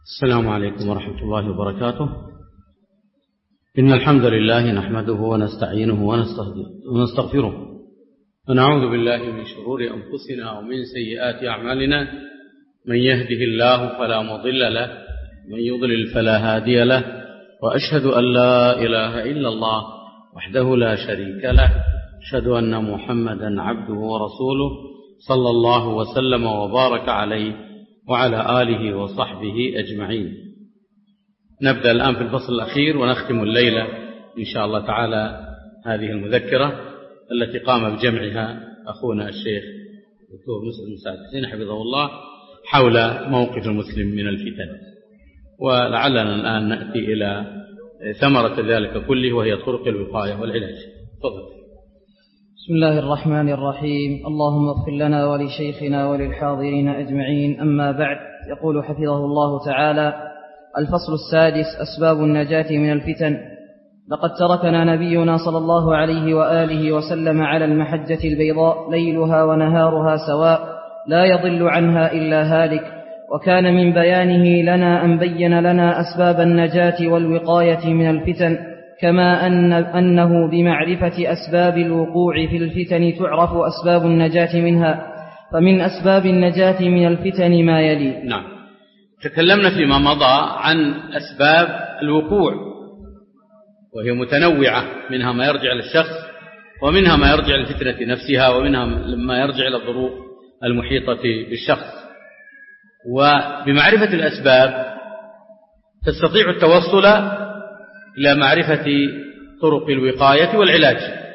السلام عليكم ورحمة الله وبركاته. إن الحمد لله نحمده ونستعينه ونستغفره ونعوذ بالله من شرور أنفسنا ومن سيئات أعمالنا. من يهده الله فلا مضل له ومن يضلل فلا هادي له، وأشهد أن لا إله إلا الله وحده لا شريك له، أشهد أن محمدا عبده ورسوله صلى الله وسلم وبارك عليه وعلى آله وصحبه أجمعين. نبدأ الآن في الفصل الأخير ونختم الليلة إن شاء الله تعالى هذه المذكرة التي قام بجمعها أخونا الشيخ دكتور مسعود مساعد حسين حفظه الله حول موقف المسلم من الفتن، ولعلنا الآن نأتي إلى ثمرة ذلك كله وهي طرق الوقاية والعلاج. تفضل. بسم الله الرحمن الرحيم. اللهم اغفر لنا ولشيخنا وللحاضرين أجمعين. أما بعد، يقول حفظه الله تعالى: الفصل السادس: أسباب النجاة من الفتن. لقد تركنا نبينا صلى الله عليه وآله وسلم على المحجة البيضاء ليلها ونهارها سواء، لا يضل عنها إلا هالك، وكان من بيانه لنا أن بين لنا أسباب النجاة والوقاية من الفتن، كما أنه بمعرفة أسباب الوقوع في الفتن تعرف أسباب النجاة منها. فمن أسباب النجاة من الفتن ما يلي. نعم، تكلمنا فيما مضى عن أسباب الوقوع، وهي متنوعة، منها ما يرجع للشخص، ومنها ما يرجع للفتنة نفسها، ومنها ما يرجع إلى الظروف المحيطة بالشخص. وبمعرفة الأسباب تستطيع التوصل إلى معرفة طرق الوقاية والعلاج،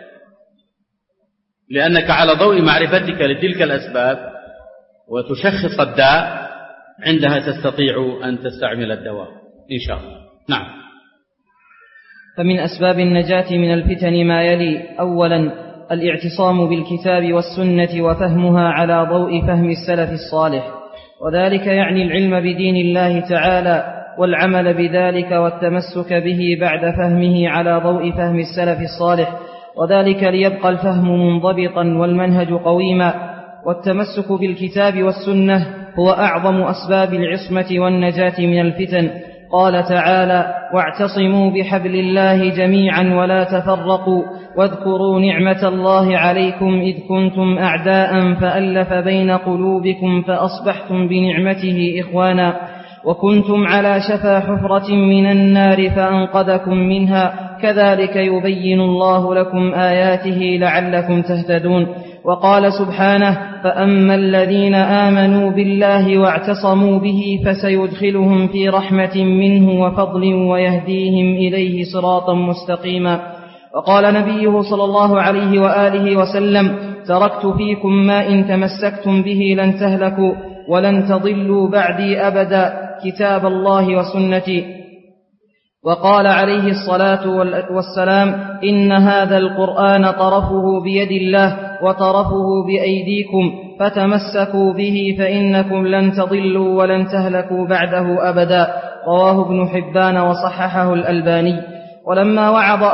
لأنك على ضوء معرفتك لتلك الأسباب وتشخص الداء، عندها تستطيع أن تستعمل الدواء إن شاء الله. نعم. فمن أسباب النجاة من الفتن ما يلي. أولا، الاعتصام بالكتاب والسنة وفهمها على ضوء فهم السلف الصالح، وذلك يعني العلم بدين الله تعالى والعمل بذلك والتمسك به بعد فهمه على ضوء فهم السلف الصالح، وذلك ليبقى الفهم منضبطا والمنهج قويما. والتمسك بالكتاب والسنة هو أعظم أسباب العصمة والنجاة من الفتن. قال تعالى: واعتصموا بحبل الله جميعا ولا تفرقوا واذكروا نعمة الله عليكم إذ كنتم أعداء فألف بين قلوبكم فأصبحتم بنعمته إخوانا وكنتم على شفا حفرة من النار فأنقذكم منها كذلك يبين الله لكم آياته لعلكم تهتدون. وقال سبحانه: فأما الذين آمنوا بالله واعتصموا به فسيدخلهم في رحمة منه وفضل ويهديهم إليه صراطا مستقيما. وقال نبيه صلى الله عليه وآله وسلم: تركت فيكم ما إن تمسكتم به لن تهلكوا ولن تضلوا بعدي أبدا، كتاب الله وسنتي. وقال عليه الصلاة والسلام: إن هذا القرآن طرفه بيد الله وطرفه بأيديكم فتمسكوا به فإنكم لن تضلوا ولن تهلكوا بعده أبدا. رواه ابن حبان وصححه الألباني. ولما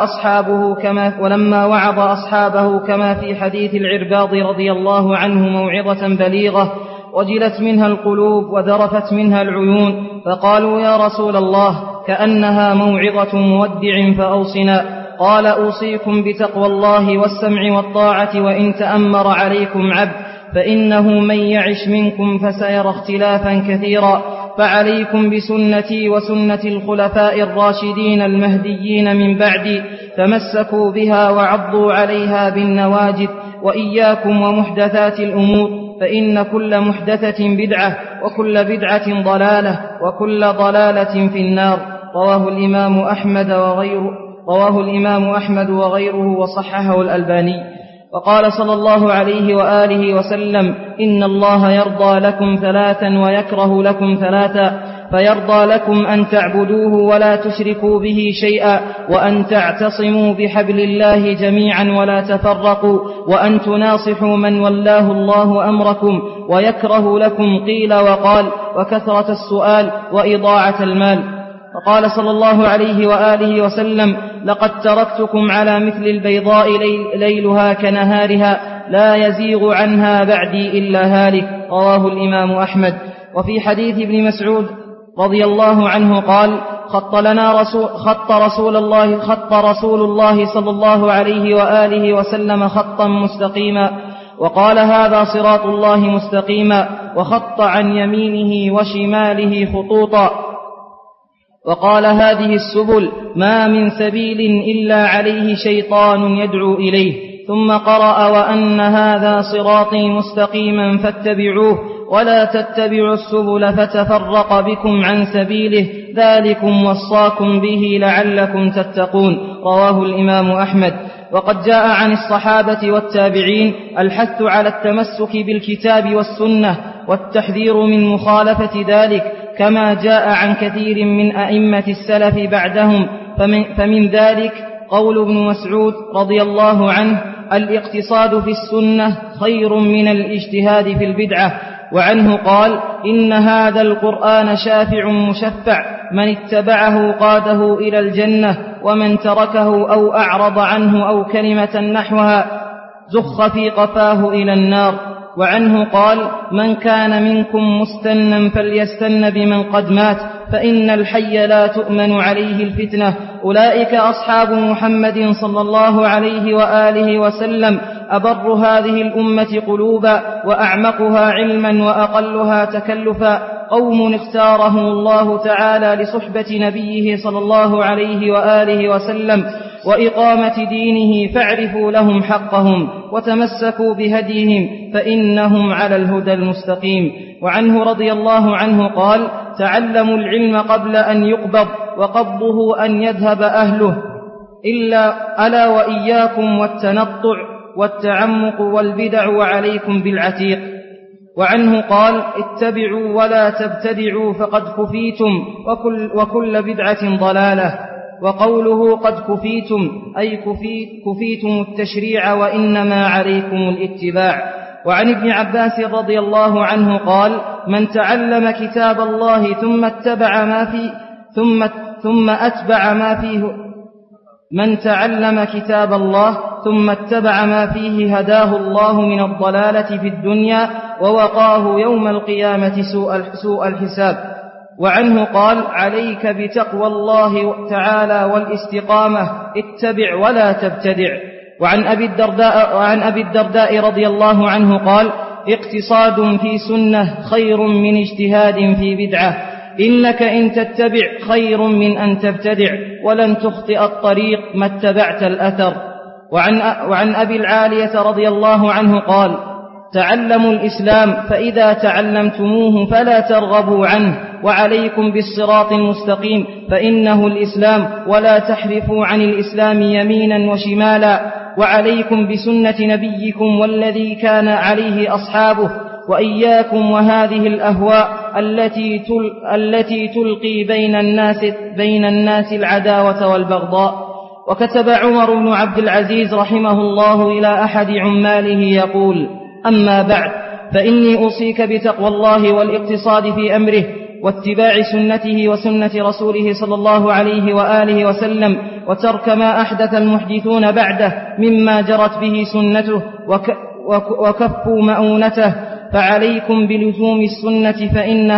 وعظ أصحابه كما في حديث العرباض رضي الله عنه موعظة بليغة وجلت منها القلوب وذرفت منها العيون، فقالوا: يا رسول الله، كأنها موعظة مودع فأوصنا. قال: أوصيكم بتقوى الله والسمع والطاعة وإن تأمر عليكم عبد، فإنه من يعش منكم فسيرى اختلافا كثيرا، فعليكم بسنتي وسنة الخلفاء الراشدين المهديين من بعدي، تمسكوا بها وعضوا عليها بالنواجذ، وإياكم ومحدثات الأمور، فإن كل محدثة بدعة وكل بدعة ضلالة وكل ضلالة في النار. رواه الإمام أحمد وغيره وصححه الألباني. وقال صلى الله عليه وآله وسلم: إن الله يرضى لكم ثلاثا ويكره لكم ثلاثا، فيرضى لكم أن تعبدوه ولا تشركوا به شيئا، وأن تعتصموا بحبل الله جميعا ولا تفرقوا، وأن تناصحوا من ولاه الله أمركم، ويكره لكم قيل وقال وكثرة السؤال وإضاعة المال. وقال صلى الله عليه وآله وسلم: لقد تركتكم على مثل البيضاء ليلها كنهارها لا يزيغ عنها بعدي إلا هالك. رواه الإمام أحمد. وفي حديث ابن مسعود رضي الله عنه قال: خط رسول الله صلى الله عليه وآله وسلم خطا مستقيما، وقال: هذا صراط الله مستقيما، وخط عن يمينه وشماله خطوطا، وقال: هذه السبل ما من سبيل إلا عليه شيطان يدعو إليه. ثم قرأ: وأن هذا صراطي مستقيما فاتبعوه ولا تتبعوا السبل فتفرق بكم عن سبيله، ذلكم وصاكم به لعلكم تتقون. رواه الإمام أحمد. وقد جاء عن الصحابة والتابعين الحث على التمسك بالكتاب والسنة والتحذير من مخالفة ذلك، كما جاء عن كثير من أئمة السلف بعدهم. فمن ذلك قول ابن مسعود رضي الله عنه: الاقتصاد في السنة خير من الاجتهاد في البدعة. وعنه قال: إن هذا القرآن شافع مشفع، من اتبعه قاده إلى الجنة، ومن تركه أو أعرض عنه أو كلمة نحوها زخ في قفاه إلى النار. وعنه قال: من كان منكم مستنا فليستن بمن قد مات، فإن الحي لا تؤمن عليه الفتنة. أولئك أصحاب محمد صلى الله عليه وآله وسلم، أبر هذه الأمة قلوبا، وأعمقها علما، وأقلها تكلفا، قوم اختارهم الله تعالى لصحبة نبيه صلى الله عليه وآله وسلم وإقامة دينه، فاعرفوا لهم حقهم وتمسكوا بهديهم، فإنهم على الهدى المستقيم. وعنه رضي الله عنه قال: تعلموا العلم قبل أن يقبض، وقبضه أن يذهب أهله، ألا وإياكم والتنطع والتعمق والبدع، وعليكم بالعتيق. وعنه قال: اتبعوا ولا تبتدعوا فقد كفيتم، وكل بدعة ضلالة. وقوله قد كفيتم أي كفيتم التشريع، وإنما عليكم الاتباع. وعن ابن عباس رضي الله عنه قال: من تعلم كتاب الله ثم اتبع ما فيه من تعلم كتاب الله ثم اتبع ما فيه هداه الله من الضلالة في الدنيا، ووقاه يوم القيامة سوء الحساب. وعنه قال: عليك بتقوى الله تعالى والاستقامة، اتبع ولا تبتدع. وعن أبي الدرداء رضي الله عنه قال: اقتصاد في سنة خير من اجتهاد في بدعة، إنك إن تتبع خير من أن تبتدع، ولن تخطئ الطريق ما اتبعت الأثر. وعن أبي العالية رضي الله عنه قال: تعلموا الإسلام، فإذا تعلمتموه فلا ترغبوا عنه، وعليكم بالصراط المستقيم، فإنه الإسلام، ولا تحرفوا عن الإسلام يمينا وشمالا، وعليكم بسنة نبيكم والذي كان عليه أصحابه، وإياكم وهذه الأهواء التي تلقي بين الناس العداوة والبغضاء. وكتب عمر بن عبد العزيز رحمه الله إلى أحد عماله يقول: أما بعد، فإني أوصيك بتقوى الله والاقتصاد في أمره، واتباع سنته وسنة رسوله صلى الله عليه وآله وسلم، وترك ما أحدث المحدثون بعده مما جرت به سنته وكفوا مؤونته. فعليكم بلزوم السنة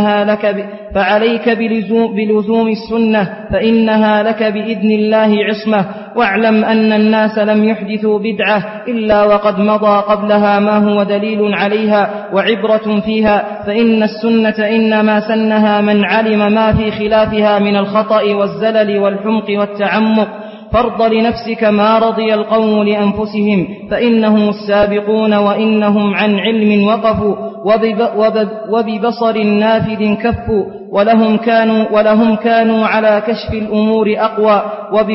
بلزوم السنة فإنها لك بإذن الله عصمة. واعلم أن الناس لم يحدثوا بدعة إلا وقد مضى قبلها ما هو دليل عليها وعبرة فيها، فإن السنة إنما سنها من علم ما في خلافها من الخطأ والزلل والحمق والتعمق. فارض لنفسك ما رضي القوم لأنفسهم، فإنهم السابقون، وإنهم عن علم وقفوا، وببصر نافذ كفوا، ولهم كانوا على كشف الأمور أقوى،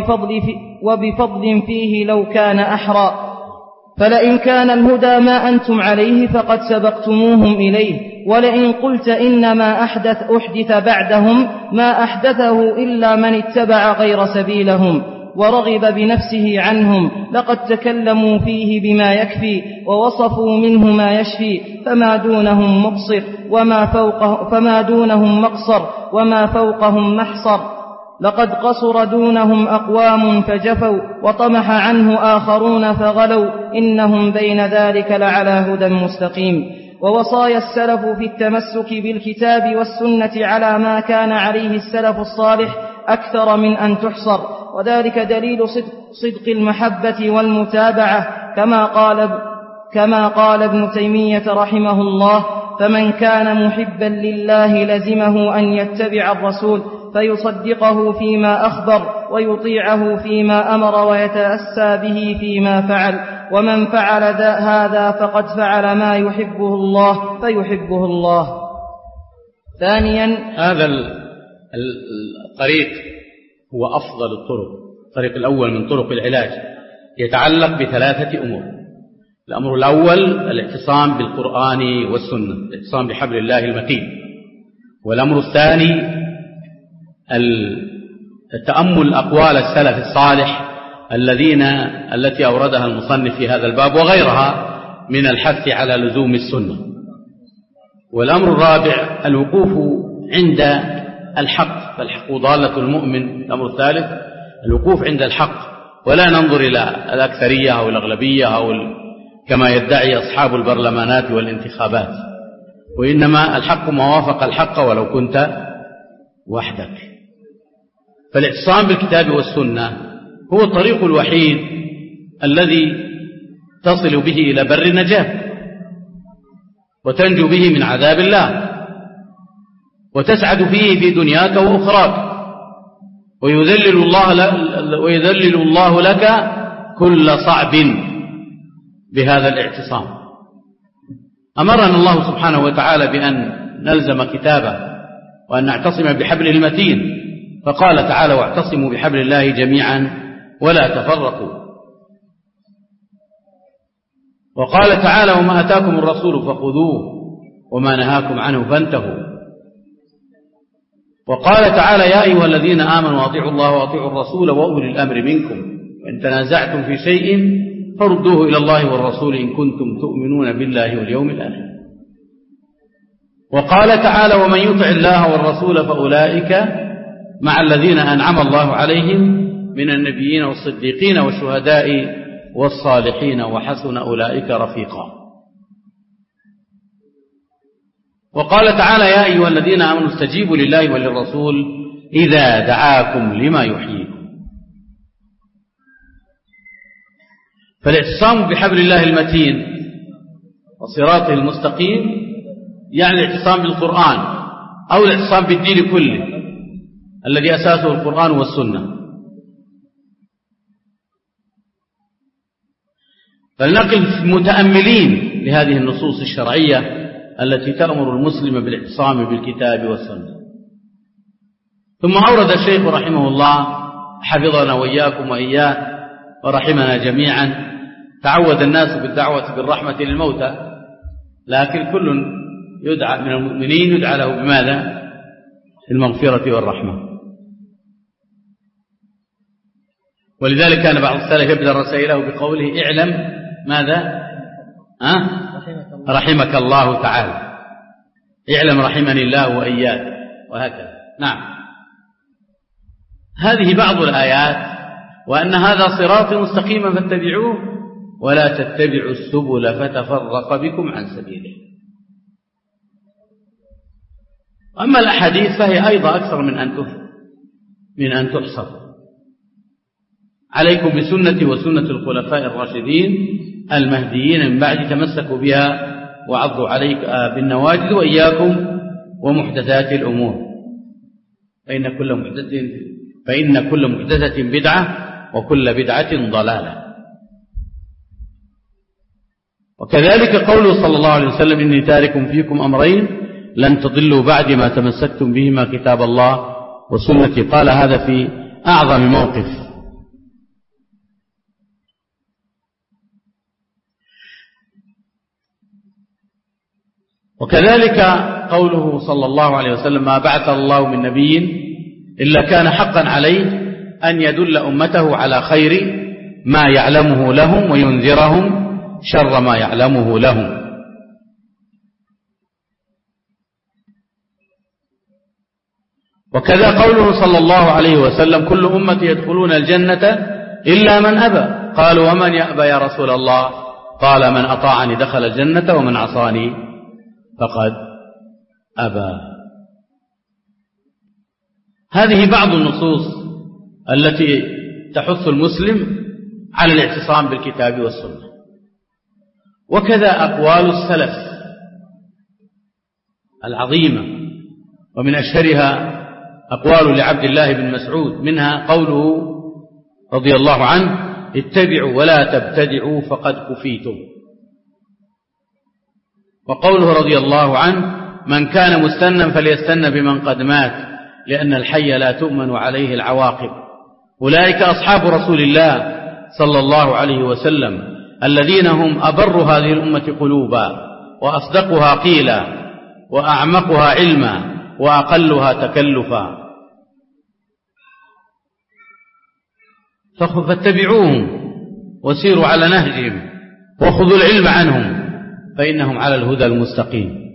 وبفضل فيه لو كان أحرى. فلئن كان الهدى ما أنتم عليه فقد سبقتموهم إليه، ولئن قلت إنما أحدث بعدهم ما أحدثه إلا من اتبع غير سبيلهم ورغب بنفسه عنهم، لقد تكلموا فيه بما يكفي، ووصفوا منه ما يشفي، فما دونهم مقصر وما فوقهم محصر. لقد قصر دونهم أقوام فجفوا، وطمح عنه آخرون فغلوا، إنهم بين ذلك لعلى هدى مستقيم. ووصايا السلف في التمسك بالكتاب والسنة على ما كان عليه السلف الصالح أكثر من أن تحصر، وذلك دليل صدق المحبة والمتابعة، كما قال ابن تيمية رحمه الله: فمن كان محبا لله لزمه أن يتبع الرسول فيصدقه فيما أخبر ويطيعه فيما أمر ويتأسى به فيما فعل، ومن فعل هذا فقد فعل ما يحبه الله فيحبه الله. ثانيا، هذا الطريق هو أفضل الطرق. الطريق الأول من طرق العلاج يتعلق بثلاثة أمور. الأمر الأول الاعتصام بالقرآن والسنة، الاعتصام بحبل الله المتين. والأمر الثاني التأمل أقوال السلف الصالح التي أوردها المصنف في هذا الباب وغيرها من الحث على لزوم السنة. والأمر الرابع الوقوف عند الحق، فالحق ضالة المؤمن. الأمر الثالث الوقوف عند الحق، ولا ننظر إلى الأكثرية أو الأغلبية أو كما يدعي أصحاب البرلمانات والانتخابات، وإنما الحق ما وافق الحق ولو كنت وحدك. فالاعتصام بالكتاب والسنة هو الطريق الوحيد الذي تصل به إلى بر النجاة وتنجو به من عذاب الله وتسعد فيه في دنياك وأخراك، ويذلل الله لك كل صعب بهذا الاعتصام. أمرنا الله سبحانه وتعالى بأن نلزم كتابه وأن نعتصم بحبل المتين، فقال تعالى: واعتصموا بحبل الله جميعا ولا تفرقوا. وقال تعالى: وما أتاكم الرسول فخذوه وما نهاكم عنه فانتهوا. وقال تعالى: يا أيها الذين آمنوا أطيعوا الله وأطيعوا الرسول وأولي الأمر منكم، وإن تنازعتم في شيء فردوه إلى الله والرسول إن كنتم تؤمنون بالله واليوم الآخر. وقال تعالى: ومن يطع الله والرسول فأولئك مع الذين أنعم الله عليهم من النبيين والصديقين والشهداء والصالحين وحسن أولئك رفيقا. وقال تعالى: يا أيها الذين آمنوا استجيبوا لله وللرسول إذا دعاكم لما يحييكم. فالاعتصام بحبل الله المتين وصراطه المستقيم يعني الاعتصام بالقرآن أو الاعتصام بالدين كله الذي أساسه القرآن والسنة. فلنقف متأملين لهذه النصوص الشرعية التي تأمر المسلم بالاعتصام بالكتاب والسنة. ثم أورد الشيخ رحمه الله حفظنا وإياكم وإياه ورحمنا جميعا: تعود الناس بالدعوة بالرحمة للموتى، لكن كل يدعى من المؤمنين يدعى له بماذا؟ المغفرة والرحمة. ولذلك كان بعض السلف يبدأ رسائله بقوله: اعلم ماذا؟ رحمك الله تعالى، اعلم رحمني الله وإياك، وهكذا. نعم، هذه بعض الآيات: وأن هذا صراط مستقيما فاتبعوه ولا تتبعوا السبل فتفرق بكم عن سبيله. أما الأحاديث فهي أيضا أكثر من أن تحصر. عليكم بسنتي وسنة الخلفاء الراشدين المهديين من بعد، تمسكوا بها وعضوا عليك بالنواجذ، وإياكم ومحدثات الأمور فإن كل محدثة بدعة وكل بدعة ضلالة. وكذلك قوله صلى الله عليه وسلم: إني تارك فيكم أمرين لن تضلوا بعد ما تمسكتم بهما كتاب الله وسنتي. قال هذا في أعظم موقف. وكذلك قوله صلى الله عليه وسلم: ما بعث الله من نبي إلا كان حقا عليه أن يدل أمته على خير ما يعلمه لهم وينذرهم شر ما يعلمه لهم. وكذا قوله صلى الله عليه وسلم: كل أمتي يدخلون الجنة إلا من أبى. قالوا: ومن يأبى يا رسول الله؟ قال: من أطاعني دخل الجنة ومن عصاني فقد أبى. هذه بعض النصوص التي تحث المسلم على الاعتصام بالكتاب والسنة. وكذا أقوال السلف العظيمة، ومن أشهرها أقوال لعبد الله بن مسعود، منها قوله رضي الله عنه: اتبعوا ولا تبتدعوا فقد كفيتم. وقوله رضي الله عنه: من كان مستنا فليستن بمن قد مات، لأن الحي لا تؤمن عليه العواقب. أولئك أصحاب رسول الله صلى الله عليه وسلم الذين هم أبر هذه الأمة قلوبا، وأصدقها قيلا، وأعمقها علما، وأقلها تكلفا. فاتبعوهم وسيروا على نهجهم، وخذوا العلم عنهم، فإنهم على الهدى المستقيم.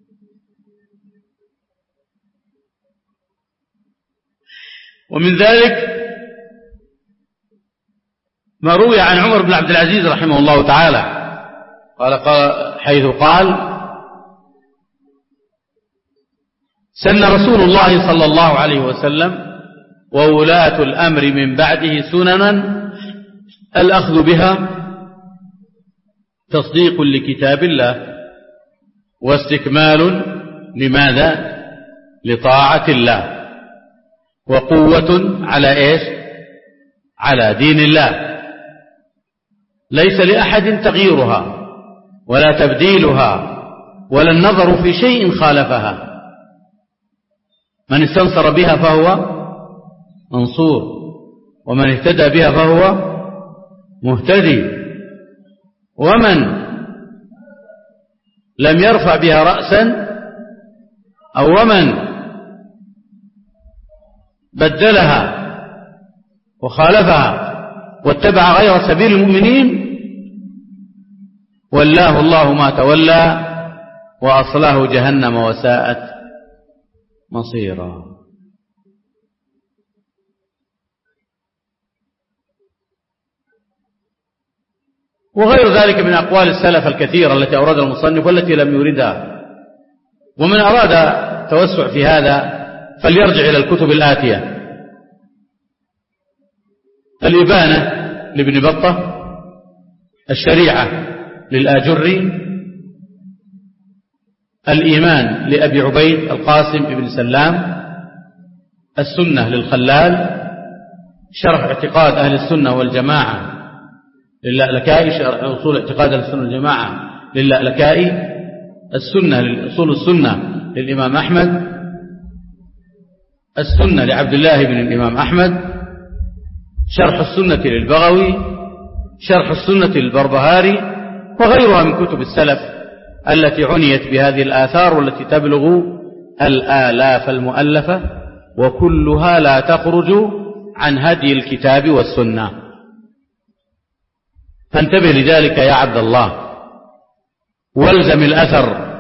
ومن ذلك ما روي عن عمر بن عبد العزيز رحمه الله تعالى حيث قال: سن رسول الله صلى الله عليه وسلم وولاة الأمر من بعده سننا الأخذ بها تصديق لكتاب الله، واستكمال لماذا؟ لطاعة الله، وقوة على إيش؟ على دين الله، ليس لأحد تغييرها ولا تبديلها ولا النظر في شيء خالفها. من استنصر بها فهو منصور، ومن اهتدى بها فهو مهتدي، ومن لم يرفع بها رأسا أو ومن بدلها وخالفها واتبع غير سبيل المؤمنين ولاه الله ما تولى وأصلاه جهنم وساءت مصيرا. وغير ذلك من أقوال السلف الكثيرة التي أوردها المصنف والتي لم يردها. ومن أراد توسع في هذا فليرجع إلى الكتب الآتية: الإبانة لابن بطة، الشريعة للآجري، الإيمان لأبي عبيد القاسم بن سلام، السنة للخلال، شرح اعتقاد أهل السنة والجماعة للألكائي، شرح أصول اعتقاد أهل السنة والجماعة للألكائي، السنة لأصول السنة للإمام أحمد، السنة لعبد الله بن الإمام أحمد، شرح السنة للبغوي، شرح السنة للبربهاري، وغيرها من كتب السلف التي عنيت بهذه الآثار والتي تبلغ الآلاف المؤلفة، وكلها لا تخرج عن هدي الكتاب والسنة. فانتبه لذلك يا عبد الله، والزم الأثر،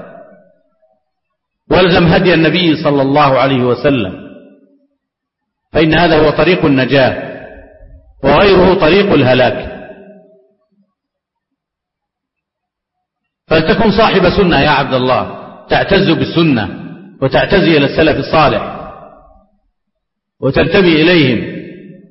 والزم هدي النبي صلى الله عليه وسلم، فإن هذا هو طريق النجاة وغيره طريق الهلاك. فلتكن صاحب سنة يا عبد الله، تعتز بالسنة وتعتزي إلى السلف الصالح وتنتمي إليهم.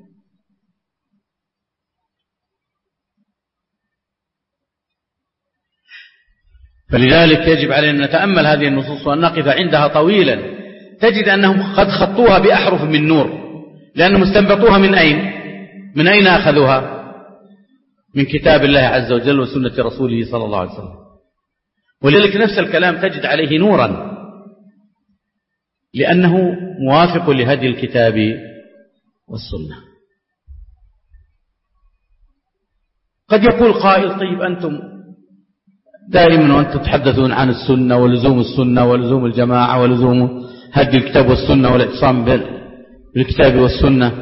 فلذلك يجب علينا أن نتأمل هذه النصوص وأن نقف عندها طويلا. تجد أنهم قد خطوها بأحرف من نور، لأنهم استنبطوها من أين؟ من أين أخذوها؟ من كتاب الله عز وجل وسنة رسوله صلى الله عليه وسلم. ولذلك نفس الكلام تجد عليه نورا، لأنه موافق لهدي الكتاب والسنة. قد يقول قائل: طيب أنتم دائما وأنتم تتحدثون عن السنة ولزوم السنة ولزوم الجماعة ولزوم هدي الكتاب والسنة والاعتصام بالكتاب والسنة،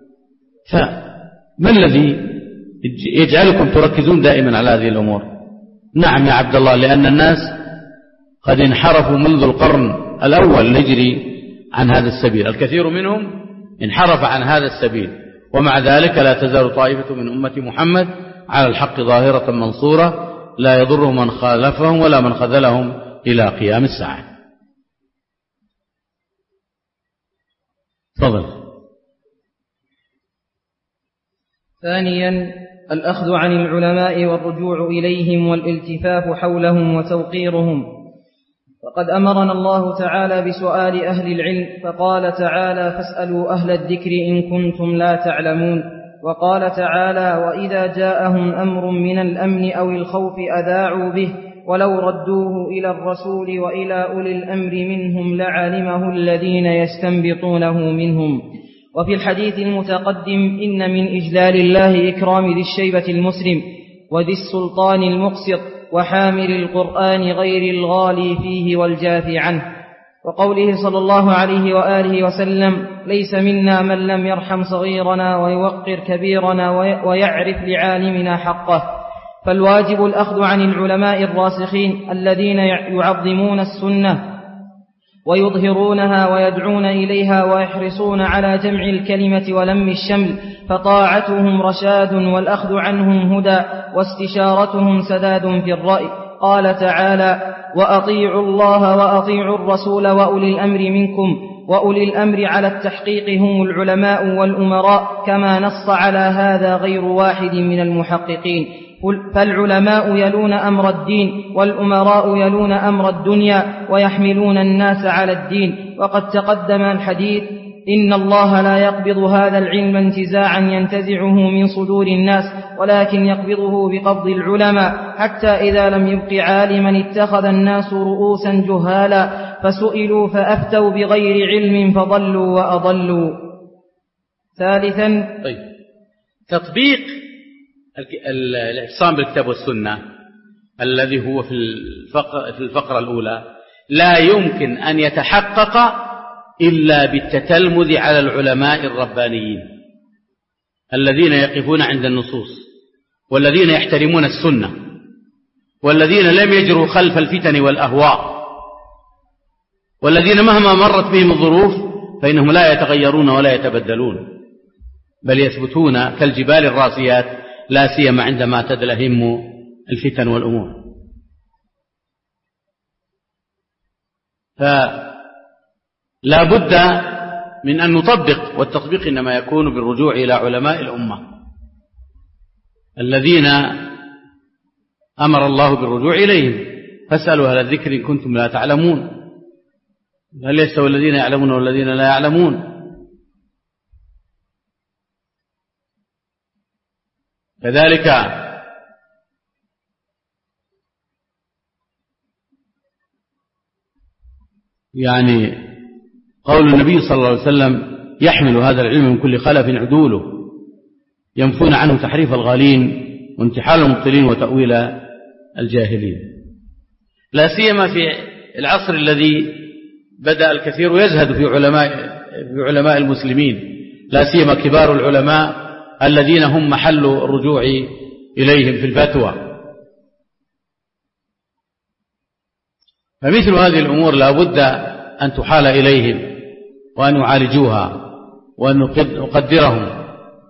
فما الذي يجعلكم تركزون دائما على هذه الأمور؟ نعم يا عبد الله، لأن الناس قد انحرفوا منذ القرن الأول الهجري عن هذا السبيل، الكثير منهم انحرف عن هذا السبيل، ومع ذلك لا تزال طائفة من أمة محمد على الحق ظاهرة منصورة، لا يضرهم من خالفهم ولا من خذلهم إلى قيام الساعة. تفضل. ثانيا الأخذ عن العلماء والرجوع إليهم والالتفاف حولهم وتوقيرهم. فقد أمرنا الله تعالى بسؤال أهل العلم، فقال تعالى: فاسألوا أهل الذكر إن كنتم لا تعلمون. وقال تعالى: وإذا جاءهم أمر من الأمن أو الخوف أذاعوا به ولو ردوه إلى الرسول وإلى أولي الأمر منهم لعلمه الذين يستنبطونه منهم. وفي الحديث المتقدم: إن من إجلال الله إكرام ذي الشيبة المسلم وذي السلطان المقسط وحامل القرآن غير الغالي فيه والجافي عنه. وقوله صلى الله عليه وآله وسلم: ليس منا من لم يرحم صغيرنا ويوقر كبيرنا ويعرف لعالمنا حقه. فالواجب الأخذ عن العلماء الراسخين الذين يعظمون السنة ويظهرونها ويدعون إليها ويحرصون على جمع الكلمة ولم الشمل، فطاعتهم رشاد والأخذ عنهم هدى واستشارتهم سداد في الرأي. قال تعالى: وأطيعوا الله وأطيعوا الرسول وأولي الأمر منكم. وأولي الأمر على التحقيق هم العلماء والأمراء، كما نص على هذا غير واحد من المحققين. فالعلماء يلون أمر الدين والأمراء يلون أمر الدنيا ويحملون الناس على الدين. وقد تقدم الحديث: إن الله لا يقبض هذا العلم انتزاعا ينتزعه من صدور الناس، ولكن يقبضه بقبض العلماء، حتى إذا لم يبق عالما اتخذ الناس رؤوسا جهالا فسئلوا فأفتوا بغير علم فضلوا وأضلوا. ثالثا تطبيق الاعتصام بالكتاب والسنة الذي هو في الفقرة الأولى لا يمكن أن يتحقق إلا بالتتلمذ على العلماء الربانيين الذين يقفون عند النصوص والذين يحترمون السنة والذين لم يجروا خلف الفتن والأهواء والذين مهما مرت بهم الظروف فإنهم لا يتغيرون ولا يتبدلون، بل يثبتون كالجبال الراسيات، لا سيما عندما تدلهم الفتن والأمور. فلا بد من أن نطبق، والتطبيق إنما يكون بالرجوع إلى علماء الأمة الذين أمر الله بالرجوع إليهم. فاسألوا أهل الذكر إن كنتم لا تعلمون. هل يستوي الذين يعلمون والذين لا يعلمون؟ كذلك يعني قول النبي صلى الله عليه وسلم: يحمل هذا العلم من كل خلف عدوله ينفون عنه تحريف الغالين وانتحال المبطلين وتأويل الجاهلين. لا سيما في العصر الذي بدأ الكثير يزهد في علماء المسلمين، لا سيما كبار العلماء الذين هم محل الرجوع إليهم في الفتوى. فمثل هذه الأمور لا بد أن تحال إليهم وأن يعالجوها وأن نقدرهم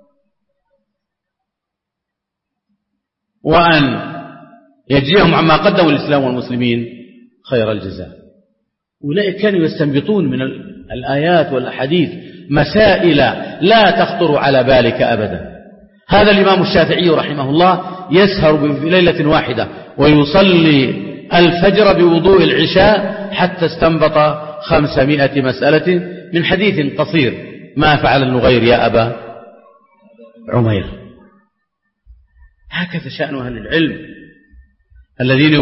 وأن يجزيهم عما قدموا الإسلام والمسلمين خير الجزاء. أولئك كانوا يستنبطون من الآيات والأحاديث مسائل لا تخطر على بالك أبدا. هذا الإمام الشافعي رحمه الله يسهر في ليلة واحدة ويصلي الفجر بوضوء العشاء حتى استنبط 500 مسألة من حديث قصير. ما فعل النغير يا أبا عمير؟ هكذا شأن أهل العلم الذين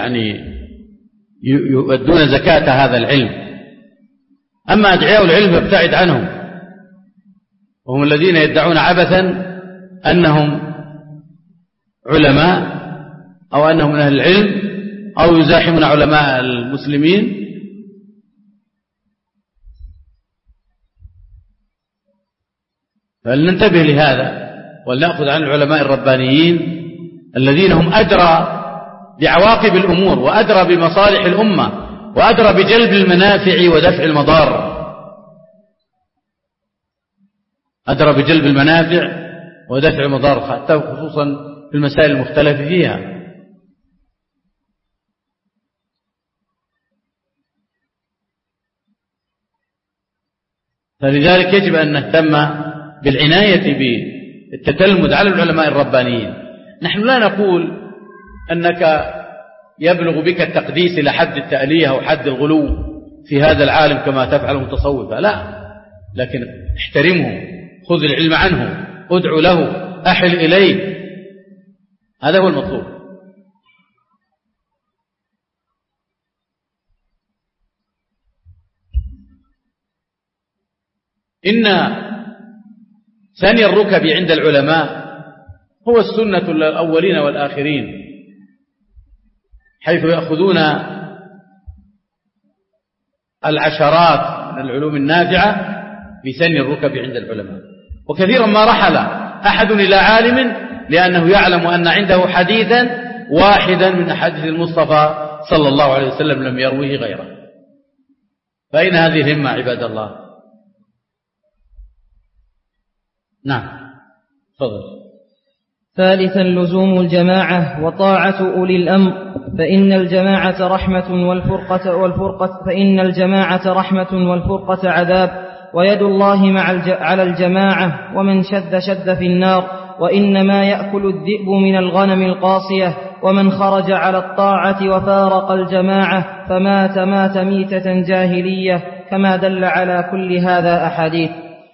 يؤدون زكاة هذا العلم. أما أدعياء العلم فابتعد عنهم، وهم الذين يدعون عبثا أنهم علماء أو أنهم من أهل العلم أو يزاحمون علماء المسلمين. فلننتبه لهذا ولنأخذ عن العلماء الربانيين الذين هم أدرى بعواقب الأمور وأدرى بمصالح الأمة وأدرى بجلب المنافع ودفع المضار. أدرى بجلب المنافع ودفع المضار، حتى خصوصا في المسائل المختلف فيها. فلذلك يجب أن نهتم بالعناية بالتتلمذ على العلماء الربانيين. نحن لا نقول أنك يبلغ بك التقديس إلى حد التأليه أو حد الغلو في هذا العالم كما تفعل المتصوفة، لا، لكن احترمه، خذ العلم عنه، ادعو له، أحل إليه، هذا هو المطلوب. إن ثاني الركب عند العلماء هو السنة الأولين والآخرين، حيث يأخذون العشرات من العلوم النافعة بثاني الركب عند العلماء. وكثيرا ما رحل أحد إلى عالم لأنه يعلم أن عنده حديثا واحدا من أحاديث المصطفى صلى الله عليه وسلم لم يرويه غيره. فأين هذه الهمة عباد الله؟ نعم، تفضل. ثالثا لزوم الجماعة وطاعة أولي الأمر، فإن الجماعة رحمة والفرقة عذاب، ويد الله على الجماعة، ومن شذ في النار، وإنما يأكل الذئب من الغنم القاصية، ومن خرج على الطاعة وفارق الجماعة فمات ميتة جاهلية، كما دل على كل هذا أحاديث.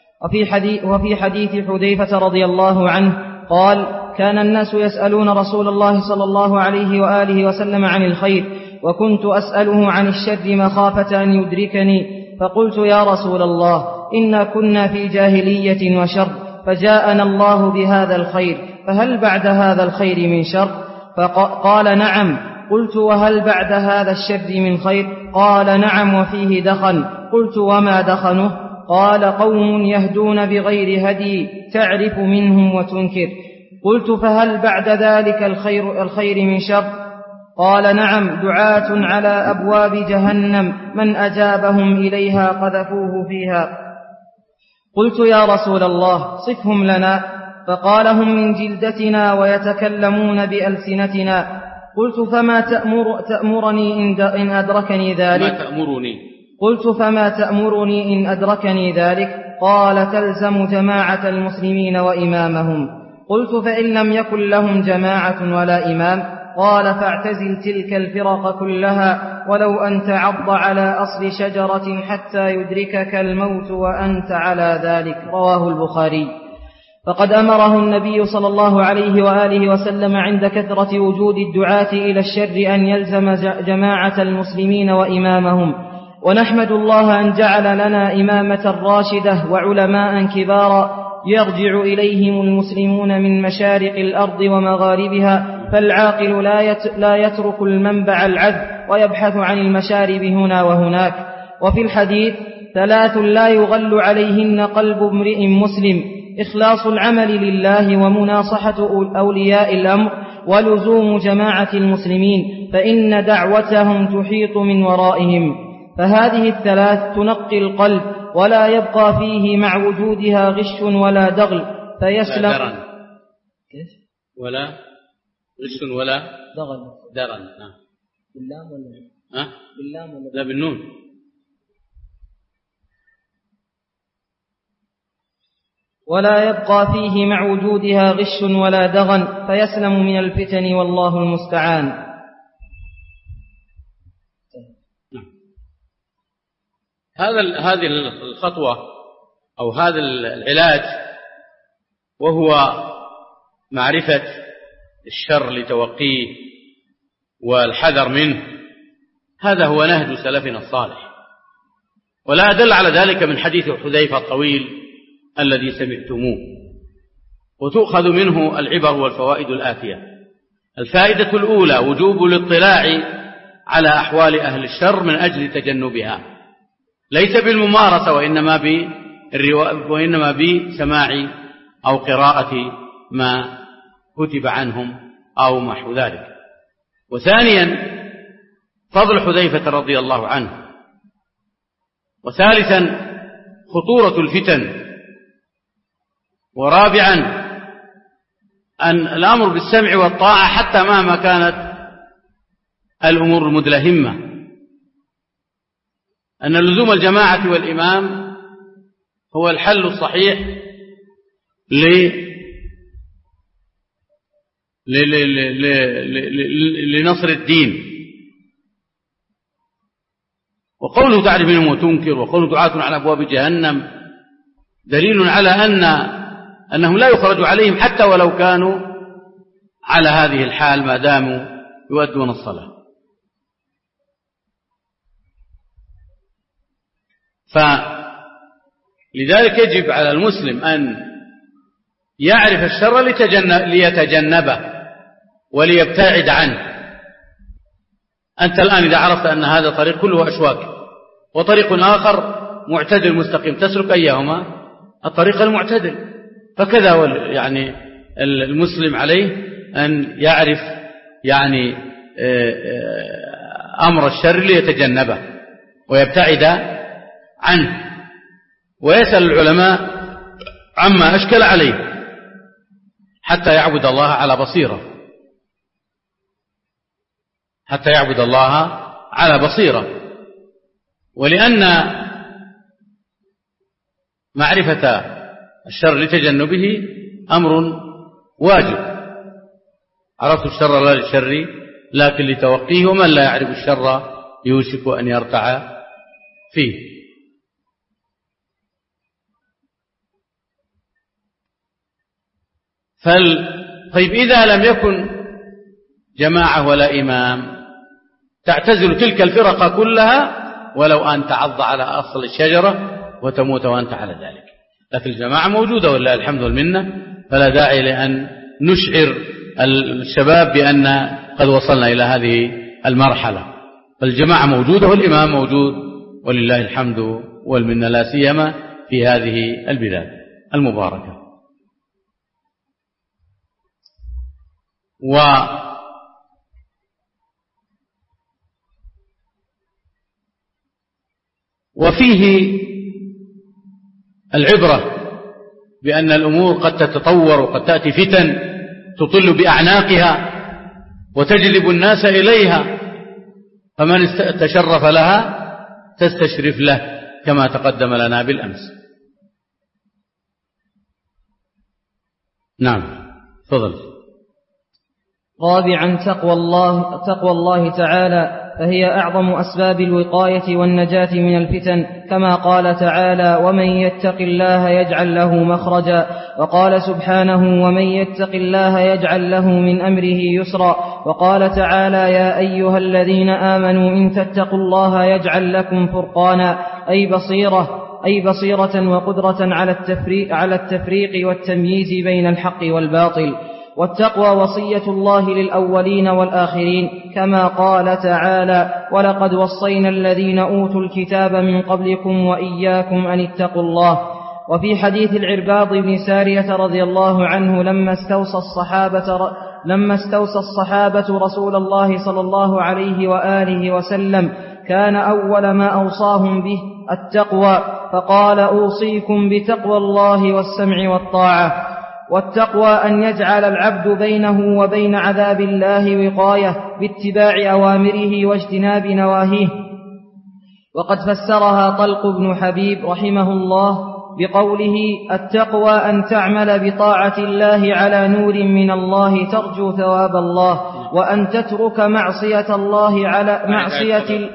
وفي حديث حذيفة رضي الله عنه قال: كان الناس يسألون رسول الله صلى الله عليه وآله وسلم عن الخير، وكنت أسأله عن الشر مخافة أن يدركني، فقلت: يا رسول الله، إنا كنا في جاهلية وشر، فجاءنا الله بهذا الخير، فهل بعد هذا الخير من شر؟ فقال: نعم. قلت: وهل بعد هذا الشر من خير؟ قال: نعم، وفيه دخن. قلت: وما دخنه؟ قال: قوم يهدون بغير هدي، تعرف منهم وتنكر. قلت: فهل بعد ذلك الخير من شر؟ قال: نعم، دعاة على أبواب جهنم، من أجابهم إليها قذفوه فيها. قلت: يا رسول الله، صفهم لنا. فقال: هم من جلدتنا ويتكلمون بألسنتنا. قلت: فما تأمرني إن أدركني ذلك؟ قلت: فما تأمرني إن أدركني ذلك؟ قال: تلزم جماعة المسلمين وإمامهم. قلت: فإن لم يكن لهم جماعة ولا إمام؟ قال: فاعتزل تلك الفرق كلها، ولو أن تعض على أصل شجرة حتى يدركك الموت وأنت على ذلك. رواه البخاري. فقد أمره النبي صلى الله عليه وآله وسلم عند كثرة وجود الدعاة إلى الشر أن يلزم جماعة المسلمين وإمامهم. ونحمد الله أن جعل لنا إمامة راشدة وعلماء كبارا يرجع إليهم المسلمون من مشارق الأرض ومغاربها، فالعاقل لا يترك المنبع العذب ويبحث عن المشارب هنا وهناك. وفي الحديث: 3 لا يغل عليهن قلب امرئ مسلم: إخلاص العمل لله، ومناصحة أولياء الأمر، ولزوم جماعة المسلمين، فإن دعوتهم تحيط من ورائهم. فهذه 3 تنقي القلب، ولا يبقى فيه مع وجودها غش ولا دغل، فيسلم ولا غش ولا دغل. نعم. باللام ولا لا، بالنون. ولا يبقى فيه مع وجودها غش ولا دغن، فيسلم من الفتن، والله المستعان. هذه الخطوة أو هذا العلاج، وهو معرفة الشر لتوقيه والحذر منه، هذا هو نهج سلفنا الصالح. ولا أدل على ذلك من حديث حذيفة الطويل الذي سمعتموه. وتؤخذ منه العبر والفوائد الآتية. الفائدة الأولى: وجوب الاطلاع على أحوال أهل الشر من أجل تجنبها، ليس بالممارسة، وإنما بسماع أو قراءة ما كتب عنهم أو محو ذلك. وثانيا: فضل حذيفة رضي الله عنه. وثالثا: خطورة الفتن. ورابعا: أن الأمر بالسمع والطاعة حتى مهما كانت الأمور المدلهمة. أن لزوم الجماعة والإمام هو الحل الصحيح لنصر الدين. وقوله تعرف منهم وتنكر وقوله دعاة على أبواب جهنم دليل على أنهم لا يخرج عليهم حتى ولو كانوا على هذه الحال ما داموا يؤدون الصلاة. فلذلك يجب على المسلم أن يعرف الشر ليتجنبه وليبتعد عنه. أنت الآن إذا عرفت أن هذا طريق كله أشواك وطريق آخر معتدل مستقيم تسلك أيهما؟ الطريق المعتدل. فكذا يعني المسلم عليه أن يعرف يعني أمر الشر ليتجنبه ويبتعد عنه، ويسأل العلماء عما أشكل عليه حتى يعبد الله على بصيرة، حتى يعبد الله على بصيرة. ولأن معرفة الشر لتجنبه أمر واجب. عرفت الشر لا للشر لكن لتوقيه، ومن لا يعرف الشر يوشك أن يرتع فيه. طيب إذا لم يكن جماعة ولا إمام تعتزل تلك الفرق كلها ولو أن تعض على أصل الشجرة وتموت وأنت على ذلك. لكن الجماعة موجودة ولله الحمد والمنة، فلا داعي لأن نشعر الشباب بأن قد وصلنا إلى هذه المرحلة. فالجماعة موجودة والإمام موجود ولله الحمد والمنة، لا سيما في هذه البلاد المباركة. وفيه العبرة بأن الأمور قد تتطور وقد تأتي فتن تطل بأعناقها وتجلب الناس إليها، فمن تشرف لها تستشرف له كما تقدم لنا بالأمس. نعم تفضل. رابعا تقوى الله تعالى، فهي أعظم أسباب الوقاية والنجاة من الفتن، كما قال تعالى: ومن يتق الله يجعل له مخرجا. وقال سبحانه: ومن يتق الله يجعل له من أمره يسرا. وقال تعالى: يا أيها الذين آمنوا إن تتقوا الله يجعل لكم فرقانا، أي بصيرة وقدرة على التفريق والتمييز بين الحق والباطل. والتقوى وصية الله للأولين والآخرين، كما قال تعالى: ولقد وصينا الذين أوتوا الكتاب من قبلكم وإياكم أن اتقوا الله. وفي حديث العرباض بن سارية رضي الله عنه لما استوصى الصحابة رسول الله صلى الله عليه وآله وسلم كان أول ما أوصاهم به التقوى، فقال: أوصيكم بتقوى الله والسمع والطاعة. والتقوى أن يجعل العبد بينه وبين عذاب الله وقاية باتباع أوامره واجتناب نواهيه. وقد فسرها طلق بن حبيب رحمه الله بقوله: التقوى أن تعمل بطاعة الله على نور من الله ترجو ثواب الله، وأن تترك معصية الله على معصية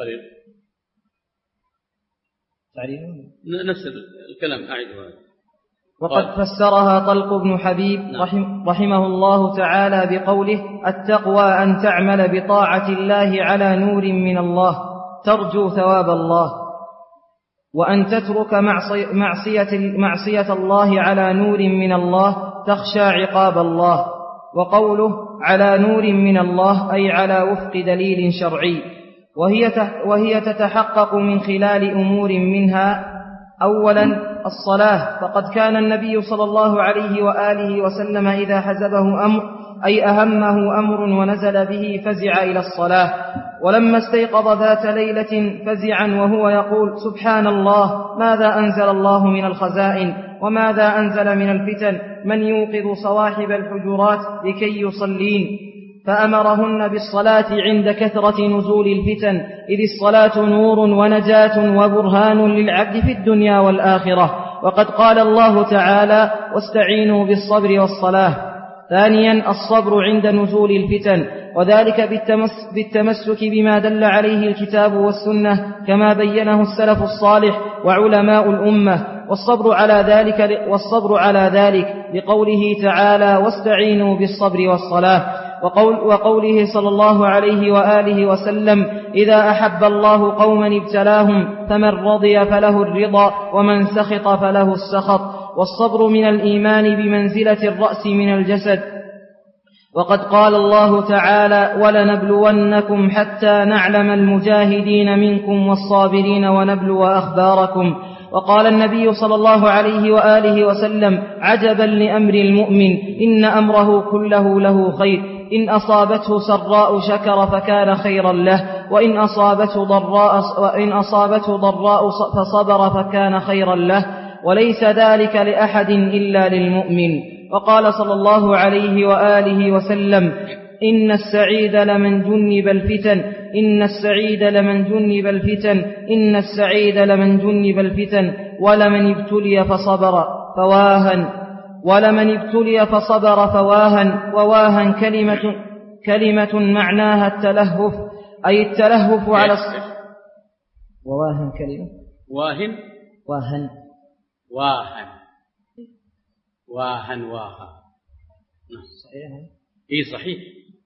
نفس الكلام أعيده. وقد فسرها طلق بن حبيب رحمه الله تعالى بقوله: التقوى أن تعمل بطاعة الله على نور من الله ترجو ثواب الله، وأن تترك معصية الله على نور من الله تخشى عقاب الله. وقوله على نور من الله أي على وفق دليل شرعي، وهي تتحقق من خلال أمور منها: أولا الصلاة، فقد كان النبي صلى الله عليه وآله وسلم إذا حزبه أمر أي أهمه أمر ونزل به فزع إلى الصلاة. ولما استيقظ ذات ليلة فزعا وهو يقول: سبحان الله، ماذا أنزل الله من الخزائن وماذا أنزل من الفتن، من يوقظ صواحب الحجرات لكي يصلين؟ فأمرهن بالصلاة عند كثرة نزول الفتن، إذ الصلاة نور ونجاة وبرهان للعبد في الدنيا والآخرة. وقد قال الله تعالى: واستعينوا بالصبر والصلاة. ثانيا الصبر عند نزول الفتن، وذلك بالتمسك بما دل عليه الكتاب والسنة كما بينه السلف الصالح وعلماء الأمة، والصبر على ذلك لقوله تعالى: واستعينوا بالصبر والصلاة، وقوله صلى الله عليه وآله وسلم: إذا أحب الله قوما ابتلاهم فمن رضي فله الرضا ومن سخط فله السخط. والصبر من الإيمان بمنزلة الرأس من الجسد، وقد قال الله تعالى: ولنبلونكم حتى نعلم المجاهدين منكم والصابرين ونبلو أخباركم. وقال النبي صلى الله عليه وآله وسلم: عجبا لأمر المؤمن، إن أمره كله له خير، إن أصابته سراء شكر فكان خيرا له، وإن أصابته ضراء فصبر فكان خيرا له، وليس ذلك لأحد إلا للمؤمن. وقال صلى الله عليه وآله وسلم: إن السعيد لمن جنب الفتن، إن السعيد لمن جنب الفتن، إن السعيد لمن جنب الفتن، ولمن ابتلي فصبر فواها. وواها كلمة معناها التلهف، أي التلهف على وواها كلمة واهن صحيح.